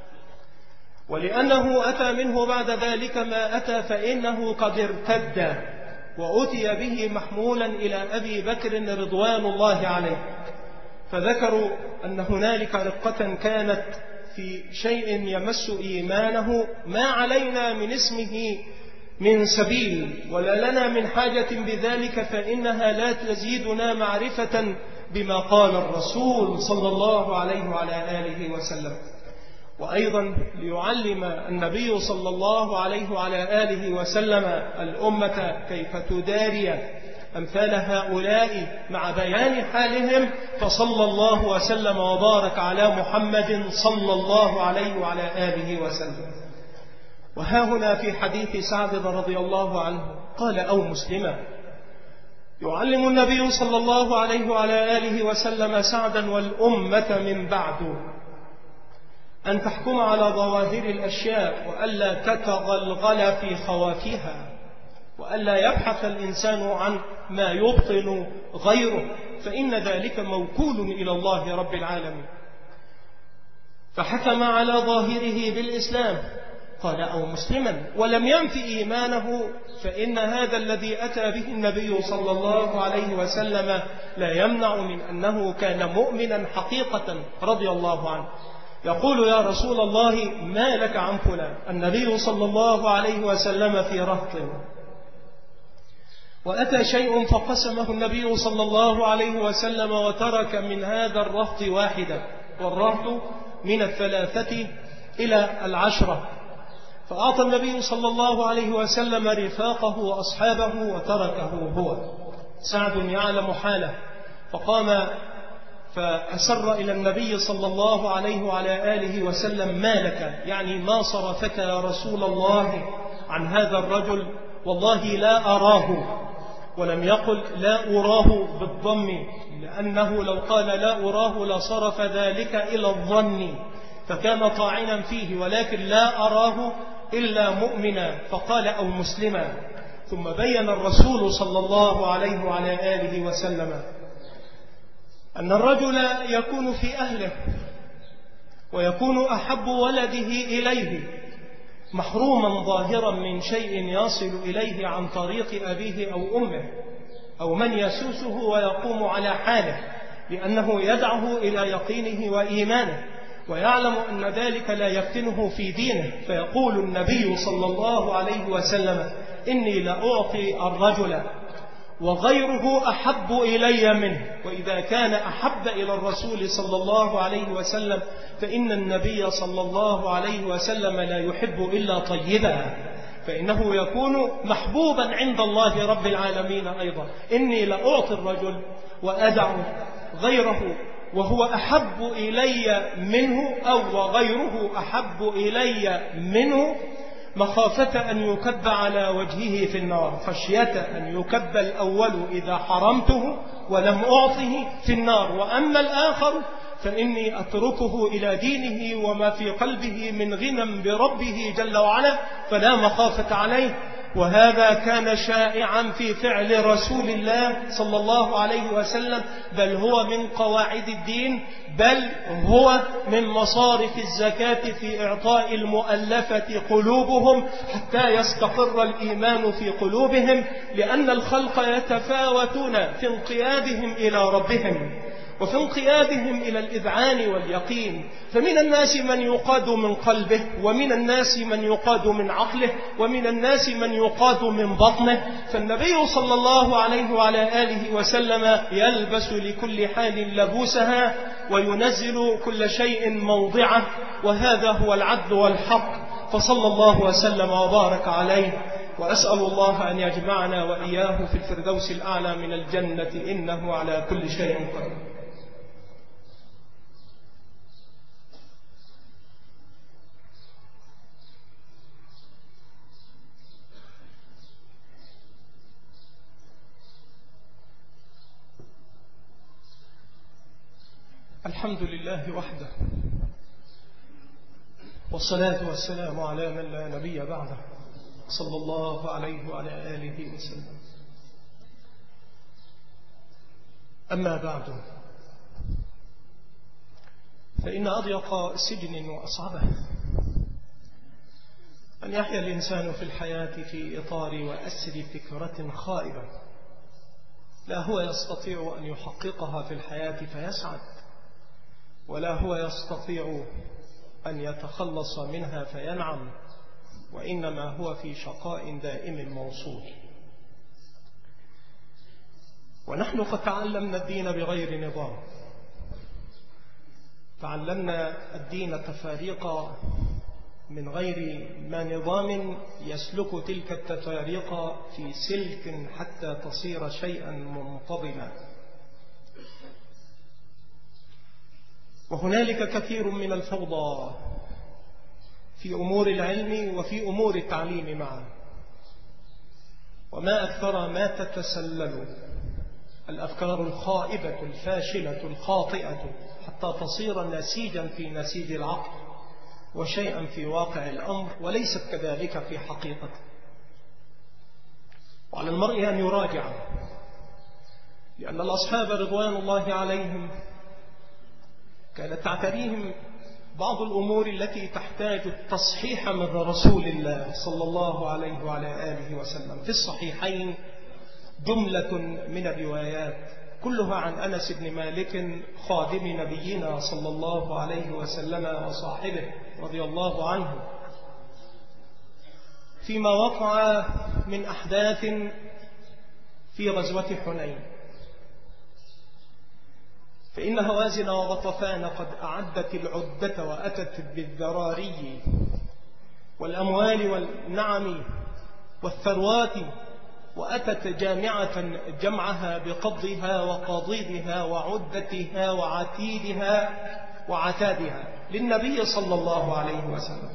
ولأنه أتى منه بعد ذلك ما أتى فإنه قد ارتد، وأتي به محمولا إلى أبي بكر رضوان الله عليه. فذكروا أن هنالك رقة كانت في شيء يمس إيمانه ما علينا من اسمه من سبيل ولا لنا من حاجة بذلك، فإنها لا تزيدنا معرفة بما قال الرسول صلى الله عليه وعلى آله وسلم. وأيضا ليعلم النبي صلى الله عليه وعلى آله وسلم الأمة كيف تداري أمثال هؤلاء مع بيان حالهم، فصلى الله وسلم وبارك على محمد صلى الله عليه وعلى آله وسلم. وها هنا في حديث سعد رضي الله عنه قال: أو مسلما. يعلم النبي صلى الله عليه وعلى آله وسلم سعدا والأمة من بعد أن تحكم على ظواهر الأشياء، وألا تتغلغل في خوافها، وألا يبحث الإنسان عن ما يبطن غيره، فإن ذلك موكول إلى الله رب العالمين. فحكم على ظاهره بالإسلام، قال: أو مسلما، ولم ينف إيمانه، فإن هذا الذي أتى به النبي صلى الله عليه وسلم لا يمنع من أنه كان مؤمنا حقيقة رضي الله عنه. يقول: يا رسول الله، ما لك عن فلان؟ النبي صلى الله عليه وسلم في رهط، وأتى شيء فقسمه النبي صلى الله عليه وسلم وترك من هذا الرهط واحدا، والرهط من الثلاثة إلى العشرة. فأعطى النبي صلى الله عليه وسلم رفاقه وأصحابه وتركه هو. سعد يعلم حاله فقام فأسر إلى النبي صلى الله عليه وعلى آله وسلم: ما لك؟ يعني ما صرفك يا رسول الله عن هذا الرجل؟ والله لا أراه. ولم يقل لا أراه بالضم، لأنه لو قال لا أراه لصرف ذلك إلى الظن فكان طاعنا فيه، ولكن لا أراه إلا مؤمنا، فقال أو مسلما. ثم بين الرسول صلى الله عليه وعلى آله وسلم أن الرجل يكون في أهله ويكون أحب ولده إليه محروما ظاهرا من شيء يصل إليه عن طريق أبيه أو أمه أو من يسوسه ويقوم على حاله، لأنه يدعه إلى يقينه وإيمانه ويعلم أن ذلك لا يفتنه في دينه. فيقول النبي صلى الله عليه وسلم: إني لأعطي الرجل وغيره أحب إلي منه. وإذا كان أحب إلى الرسول صلى الله عليه وسلم فإن النبي صلى الله عليه وسلم لا يحب إلا طيبا، فإنه يكون محبوبا عند الله رب العالمين أيضا. إني لأعطي الرجل وأدع غيره وهو أحب إلي منه أو وغيره أحب إلي منه، مخافة أن يكب على وجهه في النار، خشية أن يكب الأول إذا حرمته ولم أعطه في النار، وأما الآخر فإني أتركه إلى دينه وما في قلبه من غنى بربه جل وعلا فلا مخافة عليه. وهذا كان شائعا في فعل رسول الله صلى الله عليه وسلم، بل هو من قواعد الدين، بل هو من مصارف الزكاة في إعطاء المؤلفة قلوبهم حتى يستقر الإيمان في قلوبهم، لأن الخلق يتفاوتون في انقيادهم إلى ربهم وفي انقيادهم إلى الإذعان واليقين. فمن الناس من يقاد من قلبه، ومن الناس من يقاد من عقله، ومن الناس من يقاد من بطنه. فالنبي صلى الله عليه وعلى آله وسلم يلبس لكل حال لبوسها وينزل كل شيء موضعه، وهذا هو العدل والحق. فصلى الله وسلم وبارك عليه، وأسأل الله أن يجمعنا وإياه في الفردوس الأعلى من الجنة، إنه على كل شيء قدير. الحمد لله وحده، والصلاة والسلام على من لا نبي بعده، صلى الله عليه وعلى آله وسلم. أما بعد، فإن أضيق سجن وأصعبه أن يحيا الإنسان في الحياة في إطار وأسر فكرة خائبة لا هو يستطيع أن يحققها في الحياة فيسعد، ولا هو يستطيع أن يتخلص منها فينعم، وإنما هو في شقاء دائم موصول. ونحن قد تعلمنا الدين بغير نظام، تعلمنا الدين تفاريق من غير ما نظام يسلك تلك التفاريق في سلك حتى تصير شيئا منتظما. وهنالك كثير من الفوضى في أمور العلم وفي أمور التعليم معا، وما أكثر ما تتسلل الأفكار الخائبة الفاشلة الخاطئة حتى تصير نسيجا في نسيج العقل وشيئا في واقع الأمر، وليست كذلك في حقيقته. وعلى المرء أن يراجع، لأن الأصحاب رضوان الله عليهم كانت تعتريهم بعض الأمور التي تحتاج التصحيح من رسول الله صلى الله عليه وعلى آله وسلم. في الصحيحين جملة من الروايات كلها عن أنس بن مالك خادم نبينا صلى الله عليه وسلم وصاحبه رضي الله عنه، فيما وقع من أحداث في غزوة حنين. فإن هوازن وغطفان قد أعدت العدة وأتت بالذراري والأموال والنعم والثروات، وأتت جامعة جمعها بقضها وقضيضها وعدتها وعتيدها وعتادها للنبي صلى الله عليه وسلم.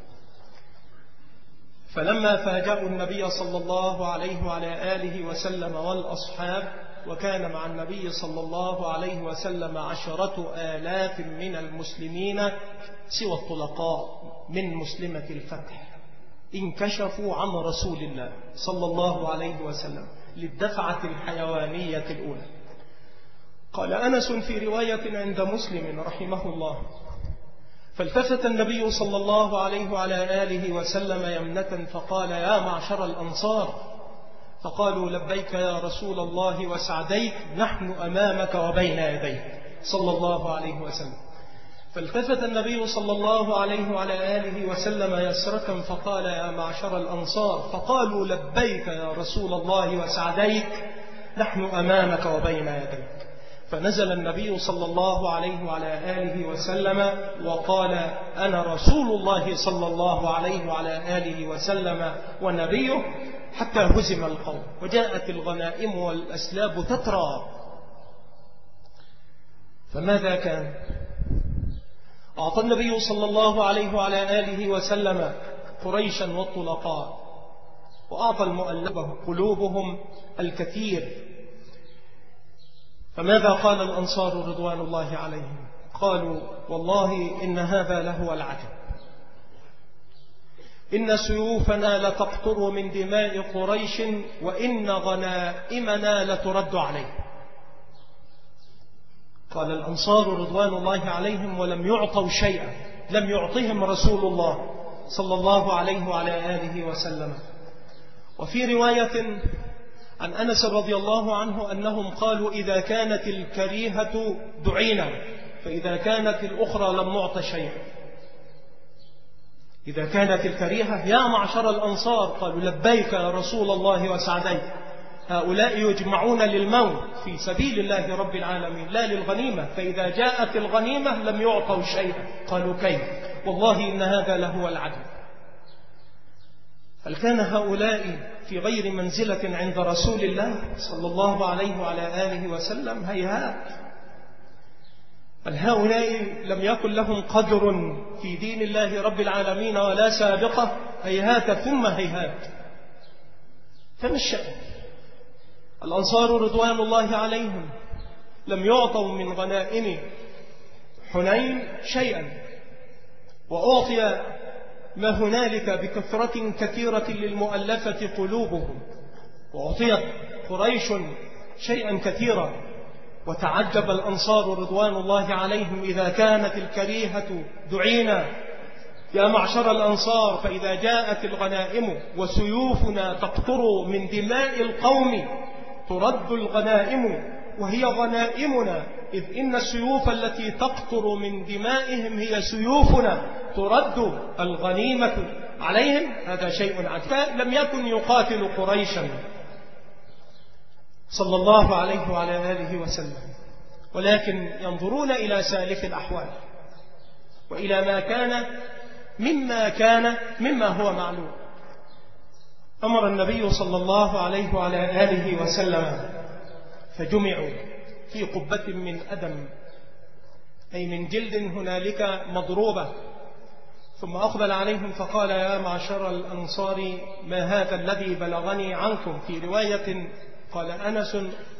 فلما فاجأوا النبي صلى الله عليه وعلى آله وسلم والأصحاب، وكان مع النبي صلى الله عليه وسلم عشرة آلاف من المسلمين سوى الطلقاء من مسلمة الفتح، انكشفوا عن رسول الله صلى الله عليه وسلم للدفعة الحيوانية الأولى. قال أنس في رواية عند مسلم رحمه الله: فالتفت النبي صلى الله عليه وعلى آله وسلم يمنة فقال: يا معشر الأنصار. فقالوا: لبيك يا رسول الله وسعديك، نحن أمامك وبين يديك صلى الله عليه وسلم. فالتفت النبي صلى الله عليه وعلى آله وسلم يسرة فقال: يا معشر الأنصار. فقالوا: لبيك يا رسول الله وسعديك، نحن أمامك وبين يديك. فنزل النبي صلى الله عليه وعلى آله وسلم وقال: أنا رسول الله صلى الله عليه وعلى آله وسلم ونبيه، حتى هزم القوم وجاءت الغنائم والأسلاب تترى. فماذا كان؟ أعطى النبي صلى الله عليه وعلى آله وسلم قريشا والطلقاء، وأعطى المؤلفة قلوبهم الكثير. فماذا قال الأنصار رضوان الله عليهم؟ قالوا: والله إن هذا لهو العجب، إن سيوفنا لتقطر من دماء قريش، وإن غنائمنا لترد عليه. قال الأنصار رضوان الله عليهم ولم يعطوا شيئا، لم يعطهم رسول الله صلى الله عليه وعلى آله وسلم. وفي رواية عن أنس رضي الله عنه أنهم قالوا: إذا كانت الكريهة دعينا، فإذا كانت الأخرى لم نعط شيئا. إذا كانت الكريهة: يا معشر الأنصار. قالوا: لبيك يا رسول الله وسعديك. هؤلاء يجمعون للموت في سبيل الله رب العالمين لا للغنيمة، فإذا جاءت الغنيمة لم يعطوا شيئا. قالوا: كيف؟ والله إن هذا لهو العدل. هل كان هؤلاء في غير منزلة عند رسول الله صلى الله عليه وعلى آله وسلم؟ هيهات. بل هؤلاء لم يكن لهم قدر في دين الله رب العالمين ولا سابقة. هيهات ثم هيهات. فما الشأن؟ الأنصار رضوان الله عليهم لم يعطوا من غنائم حنين شيئا، وأعطي ما هنالك بكثرة كثيرة للمؤلفة قلوبهم، وأعطيت قريش شيئا كثيرا. وتعجب الأنصار رضوان الله عليهم: إذا كانت الكريهة دعينا يا معشر الأنصار، فإذا جاءت الغنائم وسيوفنا تقطر من دماء القوم ترد الغنائم وهي غنائمنا، إذ إن السيوف التي تقطر من دمائهم هي سيوفنا ترد الغنيمة عليهم. هذا شيء عجيب. لم يكن يقاتل قريشا صلى الله عليه وعلى آله وسلم، ولكن ينظرون إلى سالف الأحوال وإلى ما كان مما كان مما هو معلوم. أمر النبي صلى الله عليه وعلى آله وسلم فجمعوا في قبة من أدم، أي من جلد هنالك مضروبة، ثم أقبل عليهم فقال: يا معشر الأنصار، ما هذا الذي بلغني عنكم؟ في رواية قال أنس: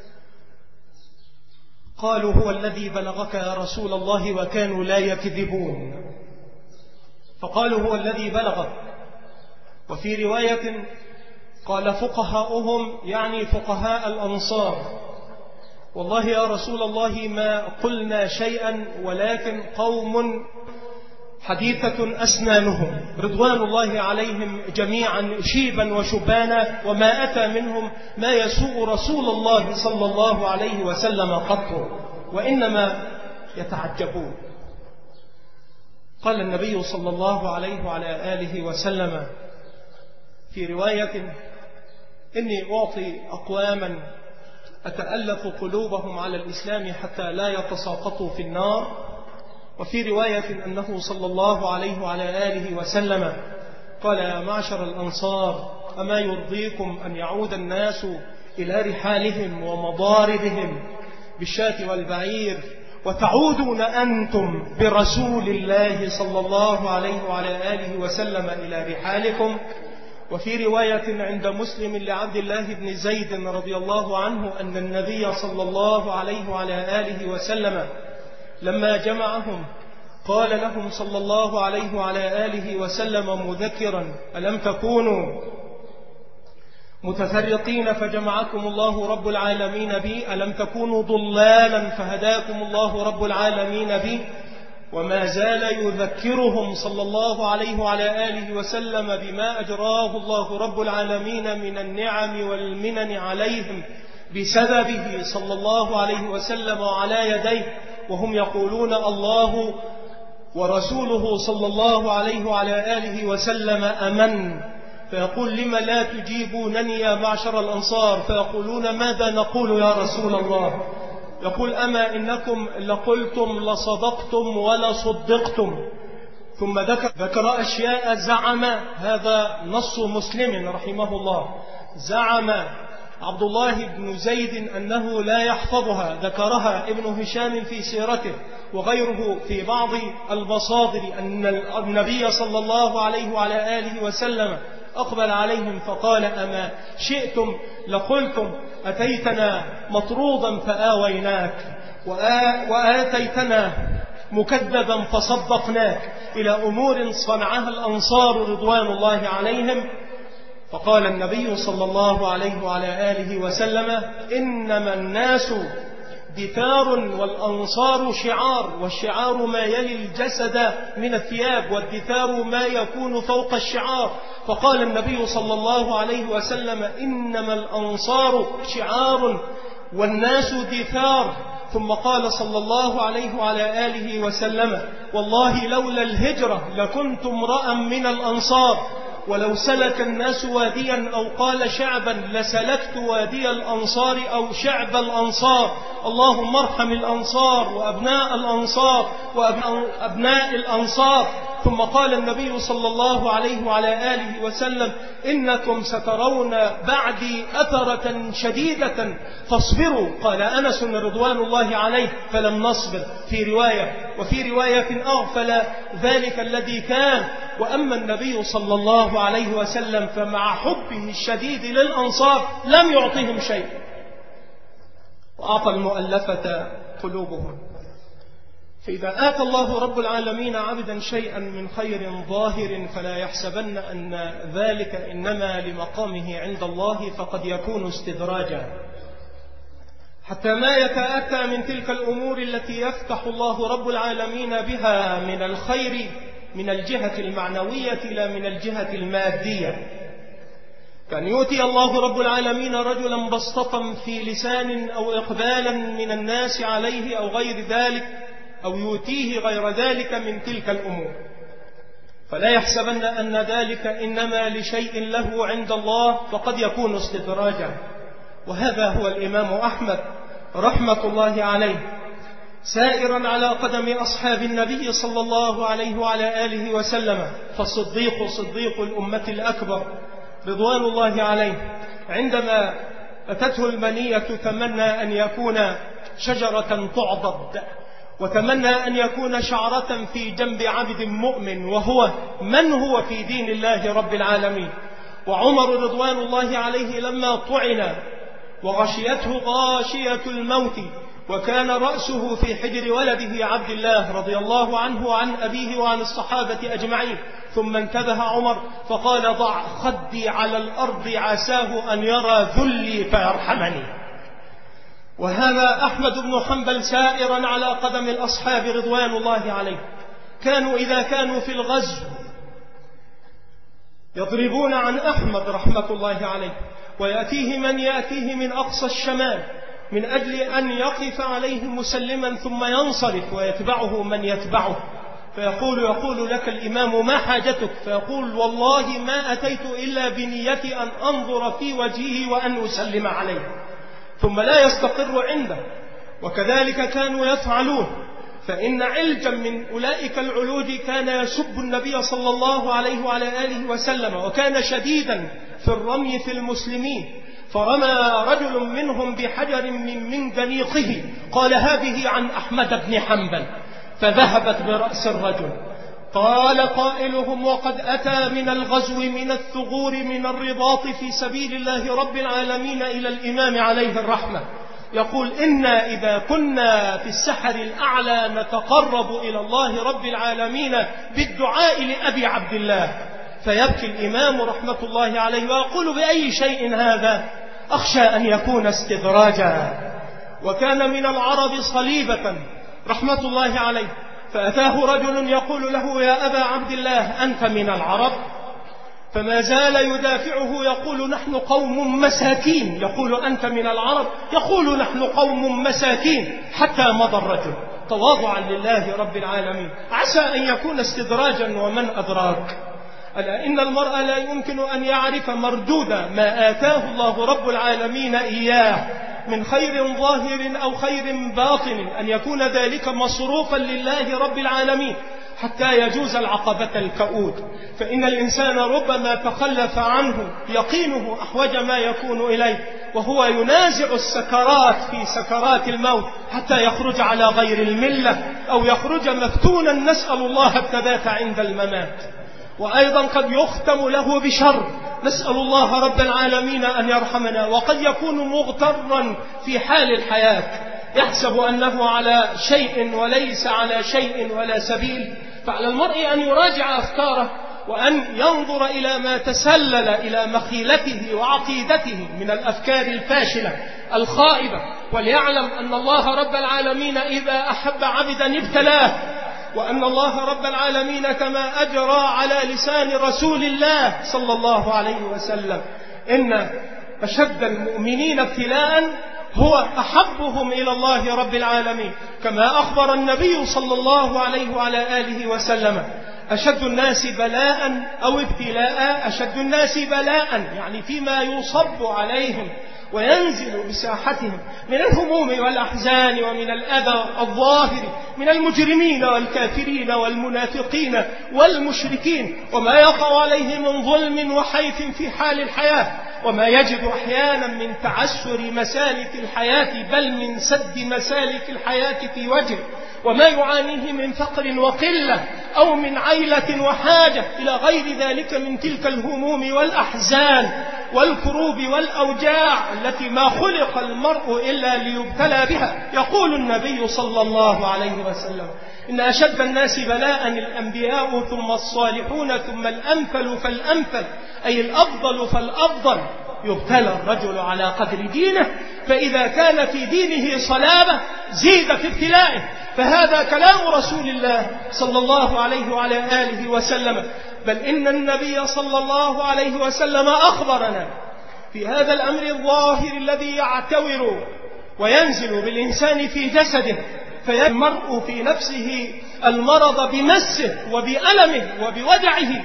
قالوا: هو الذي بلغك يا رسول الله، وكانوا لا يكذبون. فقالوا: هو الذي بلغك. وفي رواية قال فقهاؤهم، يعني فقهاء الأنصار: والله يا رسول الله ما قلنا شيئا، ولكن قوم حديثة أسنانهم رضوان الله عليهم جميعا شيبا وشبانا، وما أتى منهم ما يسوء رسول الله صلى الله عليه وسلم قط، وإنما يتعجبون. قال النبي صلى الله عليه وعلى آله وسلم في رواية: إني أعطي أقواما أتألف قلوبهم على الإسلام حتى لا يتساقطوا في النار. وفي رواية أنه صلى الله عليه وعلى آله وسلم قال: يا معشر الأنصار، أما يرضيكم أن يعود الناس إلى رحالهم ومضاربهم بالشاة والبعير، وتعودون أنتم برسول الله صلى الله عليه وعلى آله وسلم إلى رحالكم؟ وفي رواية عند مسلم لعبد الله بن زيد رضي الله عنه أن النبي صلى الله عليه وعلى آله وسلم لما جمعهم قال لهم صلى الله عليه وعلى آله وسلم مذكرا: ألم تكونوا متفرقين فجمعكم الله رب العالمين بي؟ ألم تكونوا ضلالا فهداكم الله رب العالمين بي؟ وما زال يذكرهم صلى الله عليه وعلى آله وسلم بما أجراه الله رب العالمين من النعم والمنن عليهم بسببه صلى الله عليه وسلم وعلى يديه، وهم يقولون: الله ورسوله صلى الله عليه وعلى آله وسلم أمن. فيقول: لما لا تجيبونني يا معشر الأنصار؟ فيقولون: ماذا نقول يا رسول الله؟ يقول: أما إنكم لقلتم لصدقتم ولا صدقتم. ثم ذكر أشياء زعم، هذا نص مسلم رحمه الله، زعم عبد الله بن زيد أنه لا يحفظها، ذكرها ابن هشام في سيرته وغيره في بعض المصادر، أن النبي صلى الله عليه وعلى آله وسلم أقبل عليهم فقال: أما شئتم لقلتم أتيتنا مطرودا فآويناك، وآتيتنا مكذبا فصدقناك، إلى أمور صنعها الأنصار رضوان الله عليهم. فقال النبي صلى الله عليه وعلى آله وسلم: إنما الناس دثار والأنصار شعار، والشعار ما يلي الجسد من الثياب، والدثار ما يكون فوق الشعار. فقال النبي صلى الله عليه وسلم: إنما الأنصار شعار والناس دثار. ثم قال صلى الله عليه وعلى آله وسلم: والله لولا الهجرة لكنت امرأ من الأنصار، ولو سلك الناس واديا أو قال شعبا لسلكت وادي الأنصار أو شعب الأنصار. اللهم ارحم الأنصار وأبناء الأنصار وأبناء الأنصار. ثم قال النبي صلى الله عليه وعلى آله وسلم: إنكم سترون بعدي أثرة شديدة فاصبروا. قال أنس رضوان الله عليه: فلم نصبر. في رواية وفي رواية أغفل ذلك الذي كان. وأما النبي صلى الله عليه وسلم فمع حبه الشديد للأنصار لم يعطهم شيء، وأعطى المؤلفة قلوبهم. فإذا آتى الله رب العالمين عبدا شيئا من خير ظاهر فلا يحسبن أن ذلك إنما لمقامه عند الله، فقد يكون استدراجا، حتى ما يتأتى من تلك الأمور التي يفتح الله رب العالمين بها من الخير من الجهة المعنوية لا من الجهة المادية. كان يؤتي الله رب العالمين رجلا بسطا في لسان أو إقبالا من الناس عليه أو غير ذلك، أو يؤتيه غير ذلك من تلك الأمور، فلا يحسبن أن ذلك إنما لشيء له عند الله، فقد يكون استدراجا. وهذا هو الإمام أحمد رحمة الله عليه سائرا على قدم أصحاب النبي صلى الله عليه وعلى آله وسلم، فالصديق صديق الأمة الأكبر رضوان الله عليه عندما أتته المنية تمنى أن يكون شجرة تعضد، وتمنى أن يكون شعرة في جنب عبد مؤمن، وهو من هو في دين الله رب العالمين. وعمر رضوان الله عليه لما طعن وغشيته غاشية الموت، وكان رأسه في حجر ولده عبد الله رضي الله عنه وعن أبيه وعن الصحابة أجمعين، ثم انتبه عمر فقال: ضع خدي على الأرض عساه أن يرى ذلي فيرحمني. وهذا أحمد بن حنبل سائرا على قدم الأصحاب رضوان الله عليه، كانوا إذا كانوا في الغزو يضربون عن أحمد رحمة الله عليه، ويأتيه من يأتيه من أقصى الشمال من أجل أن يقف عليه مسلما ثم ينصرف، ويتبعه من يتبعه، فيقول يقول لك الإمام: ما حاجتك؟ فيقول: والله ما أتيت إلا بنيتي أن أنظر في وجهه وأن أسلم عليه، ثم لا يستقر عنده. وكذلك كانوا يفعلون. فإن علجا من أولئك العلوج كان يسب النبي صلى الله عليه وعلى آله وسلم، وكان شديدا في الرمي في المسلمين، فرمى رجل منهم بحجر من منجنيقه قال هذه عن أحمد بن حنبل، فذهبت برأس الرجل. قال قائلهم وقد أتى من الغزو من الثغور من الرباط في سبيل الله رب العالمين إلى الإمام عليه الرحمة يقول إنا إذا كنا في السحر الأعلى نتقرب إلى الله رب العالمين بالدعاء لأبي عبد الله، فيبكي الإمام رحمة الله عليه ويقول بأي شيء هذا؟ أخشى أن يكون استدراجا. وكان من العرب صليبة رحمة الله عليه، فأتاه رجل يقول له يا أبا عبد الله أنت من العرب؟ فما زال يدافعه يقول نحن قوم مساكين، يقول أنت من العرب؟ يقول نحن قوم مساكين، حتى مضى الرجل تواضعا لله رب العالمين. عسى أن يكون استدراجا ومن أدراك. ألا إن المرء لا يمكن أن يعرف مردود ما آتاه الله رب العالمين إياه من خير ظاهر أو خير باطن، أن يكون ذلك مصروفا لله رب العالمين حتى يجوز العقبة الكؤود. فإن الإنسان ربما تخلف عنه يقينه أحوج ما يكون إليه، وهو ينازع السكرات في سكرات الموت حتى يخرج على غير الملة أو يخرج مفتونا، نسأل الله الثبات عند الممات. وأيضا قد يختم له بشر، نسأل الله رب العالمين أن يرحمنا. وقد يكون مغترا في حال الحياة يحسب أنه على شيء وليس على شيء ولا سبيل. فعلى المرء أن يراجع أفكاره وأن ينظر إلى ما تسلل إلى مخيلته وعقيدته من الأفكار الفاشلة الخائبة، وليعلم أن الله رب العالمين إذا أحب عبدا ابتلاه، وأن الله رب العالمين كما أجرى على لسان رسول الله صلى الله عليه وسلم إن أشد المؤمنين ابتلاء هو أحبهم إلى الله رب العالمين، كما أخبر النبي صلى الله عليه وعلى آله وسلم أشد الناس بلاء أو ابتلاء، أشد الناس بلاء يعني فيما يصب عليهم وينزل بساحتهم من الهموم والأحزان ومن الأذى الظاهر من المجرمين والكافرين والمنافقين والمشركين، وما يقع عليه من ظلم وحيف في حال الحياة، وما يجد أحيانا من تعسر مسالك الحياة بل من سد مسالك الحياة في وجه، وما يعانيه من فقر وقلة أو من عيلة وحاجة إلى غير ذلك من تلك الهموم والأحزان والكروب والأوجاع التي ما خلق المرء إلا ليبتلى بها. يقول النبي صلى الله عليه وسلم إن أشد الناس بلاء الأنبياء ثم الصالحون ثم الأمثل فالأمثل، أي الأفضل فالأفضل. يبتلى الرجل على قدر دينه، فإذا كان في دينه صلابة زيد في ابتلائه. فهذا كلام رسول الله صلى الله عليه وعلى آله وسلم، بل إن النبي صلى الله عليه وسلم أخبرنا في هذا الأمر الظاهر الذي يعتور وينزل بالإنسان في جسده، فيمرء في نفسه المرض بمسه وبألمه وبوجعه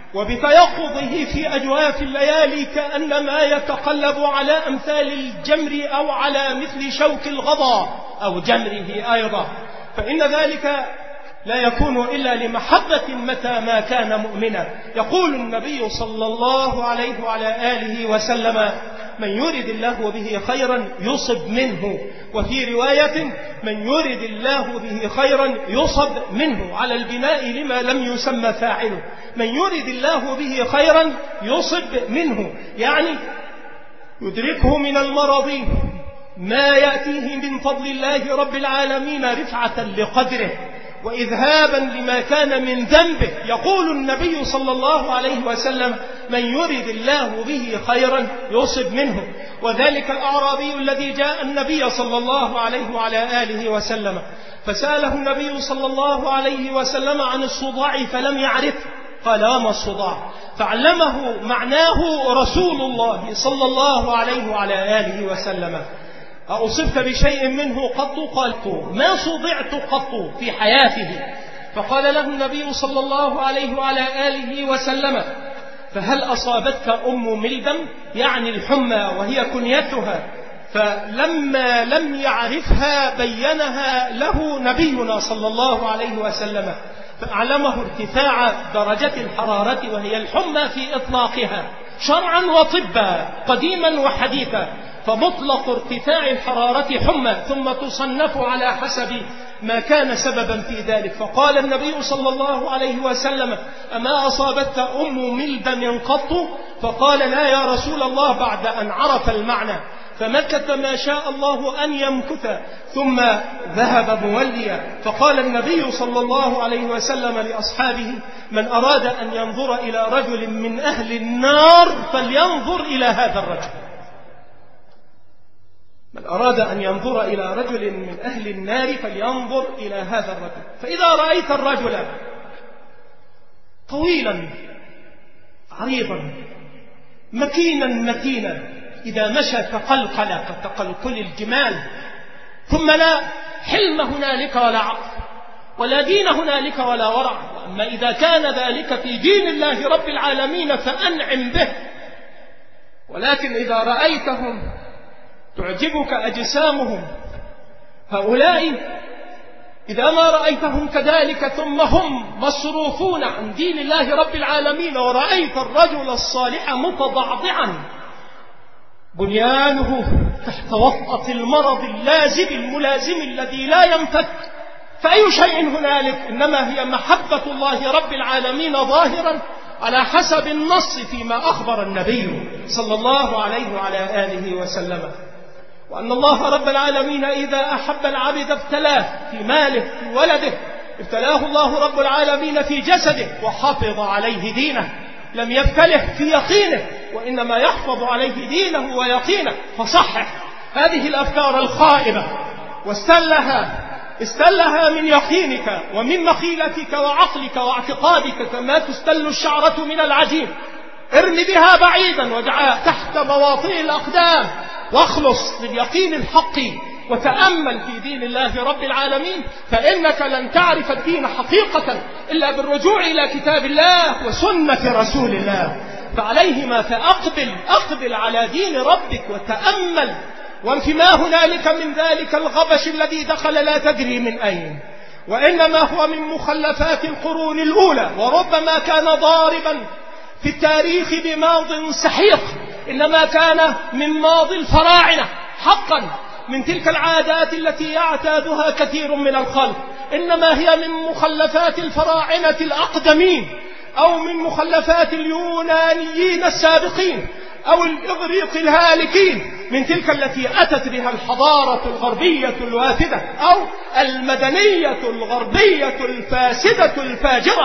وبتيقظه في أجواف الليالي كأنما يتقلب على أمثال الجمر أو على مثل شوك الغضا أو جمره أيضا. فإن ذلك لا يكون إلا لمحبة متى ما كان مؤمنا. يقول النبي صلى الله عليه وعلى آله وسلم من يرد الله به خيرا يصب منه، وفي رواية من يرد الله به خيرا يصب منه على البناء لما لم يسمى فاعله. من يرد الله به خيرا يصب منه يعني يدركه من المرض ما يأتيه من فضل الله رب العالمين رفعة لقدره وإذهابا لما كان من ذنبه. يقول النبي صلى الله عليه وسلم من يرد الله به خيرا يصب منه. وذلك الأعرابي الذي جاء النبي صلى الله عليه وعلى آله وسلم فسأله النبي صلى الله عليه وسلم عن الصداع فلم يعرف، قال وما الصداع؟ فعلمه معناه رسول الله صلى الله عليه وعلى آله وسلم. أصبت بشيء منه قط؟ قلت ما صدعت قط في حياته. فقال له النبي صلى الله عليه وعلى آله وسلم فهل أصابتك أم ملدم يعني الحمى وهي كنيتها؟ فلما لم يعرفها بينها له نبينا صلى الله عليه وسلم، فأعلمه ارتفاع درجة الحرارة وهي الحمى في إطلاقها شرعا وطبا قديما وحديثا، فمطلق ارتفاع الحرارة حمى، ثم تصنف على حسب ما كان سببا في ذلك. فقال النبي صلى الله عليه وسلم: أما أصابتك أم ملدم قط؟ فقال: لا يا رسول الله، بعد أن عرف المعنى، فمكث ما شاء الله أن يمكث ثم ذهب موليا. فقال النبي صلى الله عليه وسلم لأصحابه: من أراد أن ينظر إلى رجل من أهل النار فلينظر إلى هذا الرجل. من أراد أن ينظر إلى رجل من أهل النار فلينظر إلى هذا الرجل. فإذا رأيت الرجل طويلا عريضا مكينا متينا، إذا مشى تقلقل كتقلقل الجمال، ثم لا حلم هنالك ولا عقل، ولا دين هنالك ولا ورع. أما إذا كان ذلك في دين الله رب العالمين فأنعم به. ولكن إذا رأيتهم تعجبك أجسامهم، هؤلاء إذا ما رأيتهم كذلك ثم هم مصروفون عن دين الله رب العالمين، ورأيت الرجل الصالح متضعضعا بنيانه تحت وطأة المرض اللازم الملازم الذي لا ينفك، فأي شيء هنالك؟ إنما هي محبة الله رب العالمين ظاهرا على حسب النص فيما أخبر النبي صلى الله عليه وعلى آله وسلم، وأن الله رب العالمين إذا أحب العبد ابتلاه في ماله في ولده، ابتلاه الله رب العالمين في جسده وحافظ عليه دينه، لم يبتله في يقينه، وإنما يحفظ عليه دينه ويقينه. فصحح هذه الأفكار الخائبة واستلها استلها من يقينك ومن مخيلتك وعقلك واعتقادك كما تستل الشعرة من العجين. ارمي بها بعيدا واجعلها تحت مواطئ الأقدام، واخلص لليقين الحق وتأمل في دين الله رب العالمين، فإنك لن تعرف الدين حقيقة إلا بالرجوع إلى كتاب الله وسنة رسول الله. فعليهما فأقبل أقبل على دين ربك وتأمل، وانفما هنالك من ذلك الغبش الذي دخل لا تدري من أين، وإنما هو من مخلفات القرون الأولى، وربما كان ضاربا في التاريخ بماض سحيق، إنما كان من ماضي الفراعنة حقا، من تلك العادات التي يعتادها كثير من الخلق، إنما هي من مخلفات الفراعنة الأقدمين، أو من مخلفات اليونانيين السابقين، أو الإغريق الهالكين، من تلك التي أتت بها الحضارة الغربية الوافدة، أو المدنية الغربية الفاسدة الفاجرة،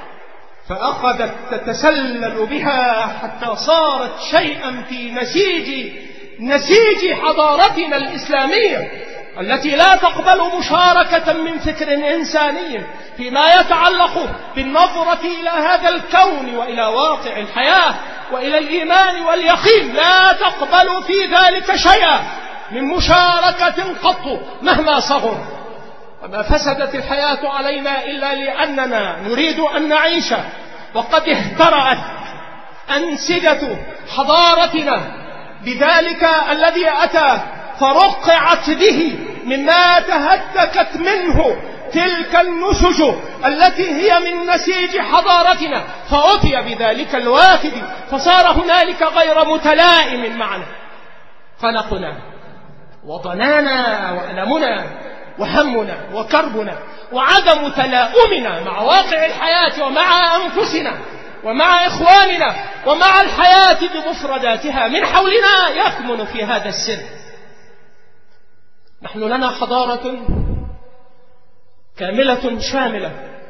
فأخذت تتسلل بها حتى صارت شيئا في نسيج نسيج حضارتنا الإسلامية التي لا تقبل مشاركة من فكر إنساني فيما يتعلق بالنظرة إلى هذا الكون وإلى واقع الحياة وإلى الإيمان واليقين، لا تقبل في ذلك شيئا من مشاركة قط مهما صغر. وما فسدت الحياة علينا إلا لأننا نريد أن نعيش، وقد اهترأت أنسجة حضارتنا بذلك الذي أتى فرقعت به مما تهتكت منه تلك النسج التي هي من نسيج حضارتنا، فأتي بذلك الوافد فصار هنالك غير متلائم معنا. قلقنا وضنانا وألمنا وهمنا وكربنا وعدم تلاؤمنا مع واقع الحياة ومع أنفسنا ومع إخواننا ومع الحياة بمفرداتها من حولنا يكمن في هذا السر. نحن لنا حضارة كاملة شاملة،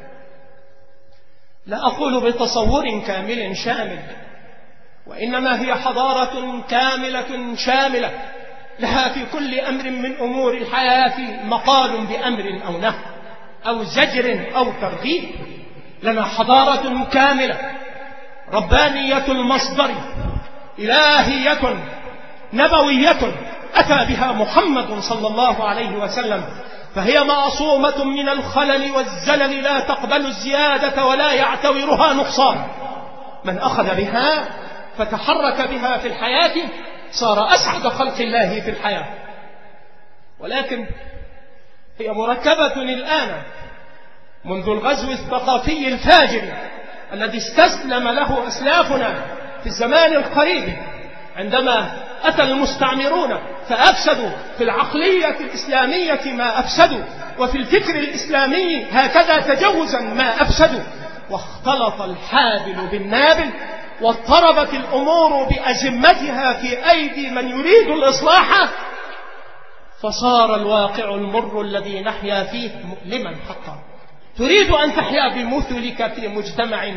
لا أقول بتصور كامل شامل، وإنما هي حضارة كاملة شاملة لها في كل أمر من أمور الحياة مقال بأمر أو نهي أو زجر أو ترغيب. لنا حضارة كاملة ربانية المصدر، إلهية نبوية أتى بها محمد صلى الله عليه وسلم، فهي معصومة من الخلل والزلل، لا تقبل الزيادة ولا يعتورها نقصان. من أخذ بها فتحرك بها في الحياة صار أسعد خلق الله في الحياة، ولكن هي مركبة الآن منذ الغزو الثقافي الفاجر الذي استسلم له أسلافنا في الزمان القريب، عندما أتى المستعمرون فأفسدوا في العقلية الإسلامية ما أفسدوا، وفي الفكر الإسلامي هكذا تجوزا ما أفسدوا، واختلط الحابل بالنابل، واضطربت الأمور بأزمتها في أيدي من يريد الإصلاح، فصار الواقع المر الذي نحيا فيه مؤلما حقا. تريد أن تحيا بمثلك في مجتمع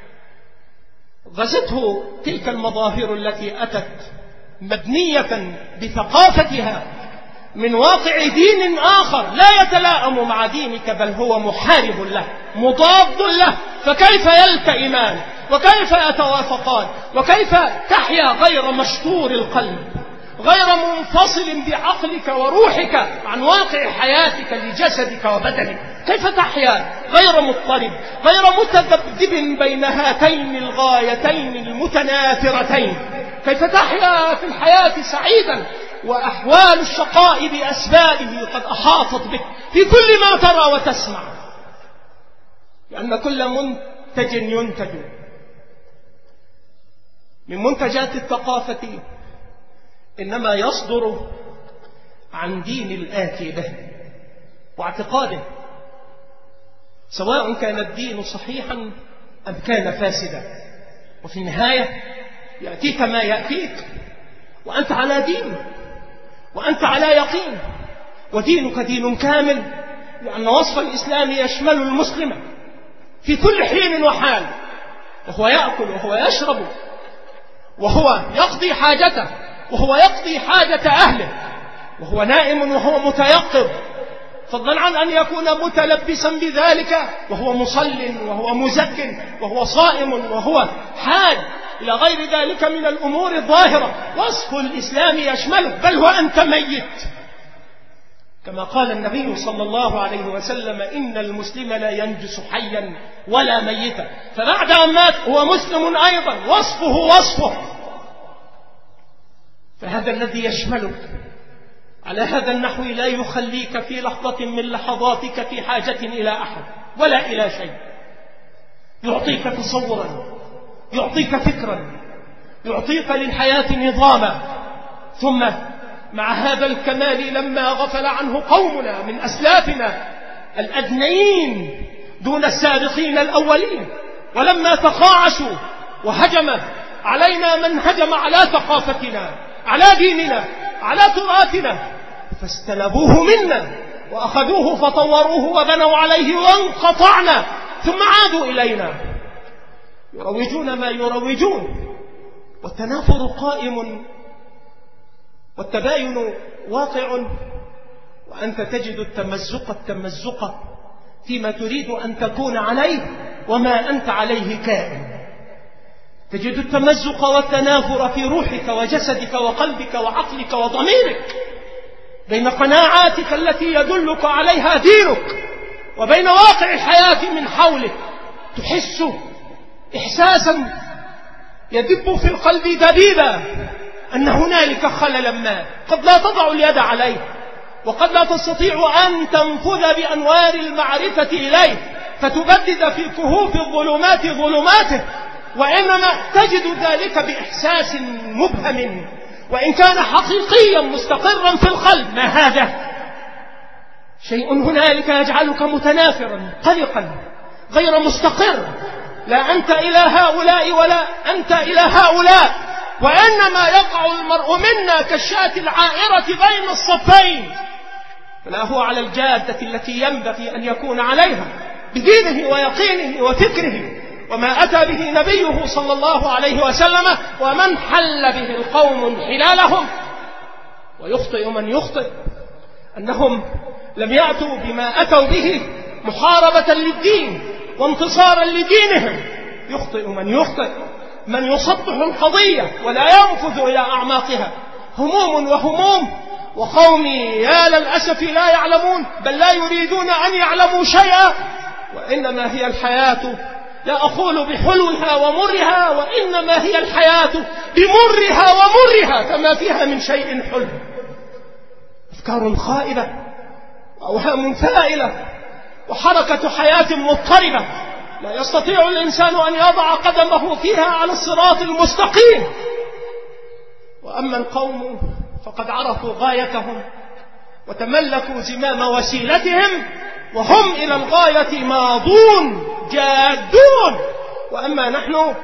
غزته تلك المظاهر التي أتت مبنية بثقافتها من واقع دين آخر لا يتلائم مع دينك، بل هو محارب له مضاد له، فكيف يلتئمان وكيف يتوافقان وكيف تحيا غير مشطور القلب، غير منفصل بعقلك وروحك عن واقع حياتك لجسدك وبدنك؟ كيف تحيا غير مضطرب، غير متذبذب بين هاتين الغايتين المتنافرتين؟ كيف تحيا في الحياة سعيدا وأحوال الشقاء بأسبابه قد أحاطت بك في كل ما ترى وتسمع؟ لأن كل منتج ينتج من منتجات الثقافة إنما يصدر عن دين الآتي به واعتقاده، سواء كان الدين صحيحا أم كان فاسدا، وفي النهاية يأتيك ما يأتيك وأنت على دين وأنت على يقين، ودينك دين كامل، لأن وصف الإسلام يشمل المسلم في كل حين وحال، وهو يأكل وهو يشرب وهو يقضي حاجته وهو يقضي حاجة أهله، وهو نائم وهو متيقظ، فضلا عن أن يكون متلبسا بذلك وهو مصل وهو مزك وهو صائم وهو حاج إلى غير ذلك من الأمور الظاهرة. وصف الإسلام يشمله، بل وأنت ميت، كما قال النبي صلى الله عليه وسلم: إن المسلم لا ينجس حيا ولا ميتا، فبعد أن مات هو مسلم أيضا، وصفه وصفه. فهذا الذي يشملك على هذا النحو لا يخليك في لحظة من لحظاتك في حاجة إلى أحد ولا إلى شيء، يعطيك تصورا، يعطيك فكرا، يعطيك للحياة نظاما. ثم مع هذا الكمال لما غفل عنه قومنا من أسلافنا الأدنيين دون السابقين الأولين، ولما تقاعسوا وهجم علينا من هجم على ثقافتنا، على ديننا، على تراثنا، فاستلبوه منا وأخذوه فطوروه وبنوا عليه وانقطعنا، ثم عادوا إلينا يروجون ما يروجون، والتنافر قائم والتباين واقع، وأنت تجد التمزق التمزق فيما تريد أن تكون عليه وما أنت عليه كائن. تجد التمزق والتنافر في روحك وجسدك وقلبك وعقلك وضميرك، بين قناعاتك التي يدلك عليها دينك وبين واقع الحياة من حولك. تحس إحساسا يدب في القلب دبيبا أن هنالك خللا ما قد لا تضع اليد عليه، وقد لا تستطيع أن تنفذ بأنوار المعرفة إليه فتبدد في كهوف الظلمات ظلماته، وإنما تجد ذلك بإحساس مبهم وإن كان حقيقيا مستقرا في القلب. ما هذا؟ شيء هنالك يجعلك متنافرا قلقا غير مستقر، لا أنت إلى هؤلاء ولا أنت إلى هؤلاء، وإنما يقع المرء منا كالشاة العائرة بين الصفين، فلا هو على الجادة التي ينبغي أن يكون عليها بدينه ويقينه وفكره وما أتى به نبيه صلى الله عليه وسلم. ومن حل به القوم حلالهم، ويخطئ من يخطئ، أنهم لم يأتوا بما أتوا به محاربة للدين وانتصارا لدينهم. يخطئ من يخطئ، من يسطح القضية ولا ينفذ إلى أعماقها. هموم وهموم، وقومي يا للأسف لا يعلمون، بل لا يريدون أن يعلموا شيئا، وإنما هي الحياة لا أقول بحلوها ومرها، وإنما هي الحياة بمرها ومرها فما فيها من شيء حلو. أفكار خائبة وأوهام ثائلة وحركة حياة مضطربة لا يستطيع الإنسان أن يضع قدمه فيها على الصراط المستقيم. وأما القوم فقد عرفوا غايتهم وتملكوا زمام وسيلتهم، وهم إلى الغاية ماضون جادون. وأما نحن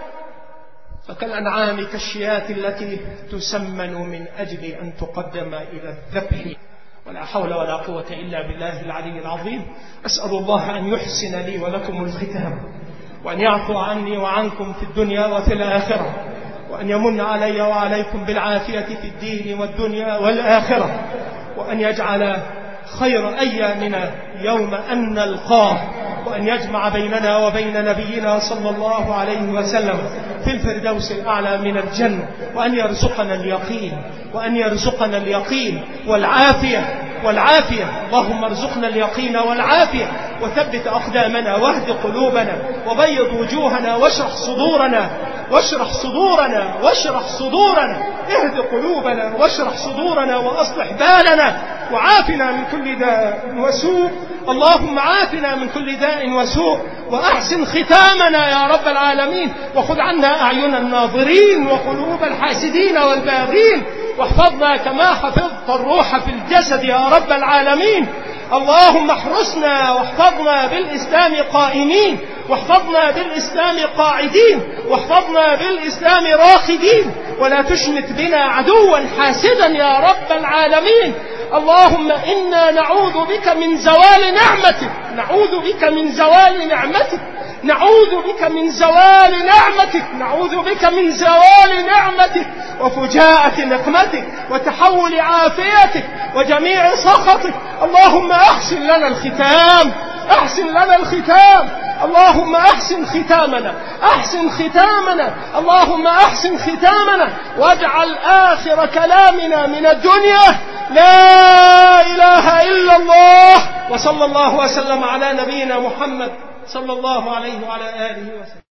فكالأنعام كالشياة التي تسمن من أجل أن تقدم إلى الذبح. ولا حول ولا قوة إلا بالله العلي العظيم. أسأل الله أن يحسن لي ولكم الختام، وأن يعفو عني وعنكم في الدنيا وفي الآخرة، وأن يمن علي وعليكم بالعافية في الدين والدنيا والآخرة، وأن يجعل خير أيامنا يوم أن نلقاه، وأن يجمع بيننا وبين نبينا صلى الله عليه وسلم في الفردوس الأعلى من الجنة، وأن يرزقنا اليقين وأن يرزقنا اليقين والعافية والعافية. اللهم ارزقنا اليقين والعافية، وثبت أقدامنا واهد قلوبنا وبيض وجوهنا واشرح صدورنا واشرح صدورنا واشرح صدورنا اهد قلوبنا واشرح صدورنا وأصلح بالنا، وعافنا من كل داء وسوء. اللهم عافنا من كل داء وسوء، وأحسن ختامنا يا رب العالمين، وخذ عنا أعين الناظرين وقلوب الحاسدين والباغين، واحفظنا كما حفظت الروح في الجسد يا رب العالمين. اللهم احرسنا واحفظنا بالإسلام قائمين، واحفظنا بالإسلام قاعدين، واحفظنا بالإسلام راقدين، ولا تشمت بنا عدوا حاسدا يا رب العالمين. اللهم إنا نعوذ بك من زوال نعمتك، نعوذ بك من زوال نعمتك، نعوذ بك من زوال نعمتك، نعوذ بك من زوال نعمتك وفجاءة نقمتك وتحول عافيتك وجميع سخطك. اللهم أحسن لنا الختام، أحسن لنا الختام. اللهم أحسن ختامنا، أحسن ختامنا، اللهم أحسن ختامنا، واجعل آخر كلامنا من الدنيا لا إله إلا الله. وصلى الله وسلم على نبينا محمد صلى الله عليه وعلى آله وسلم.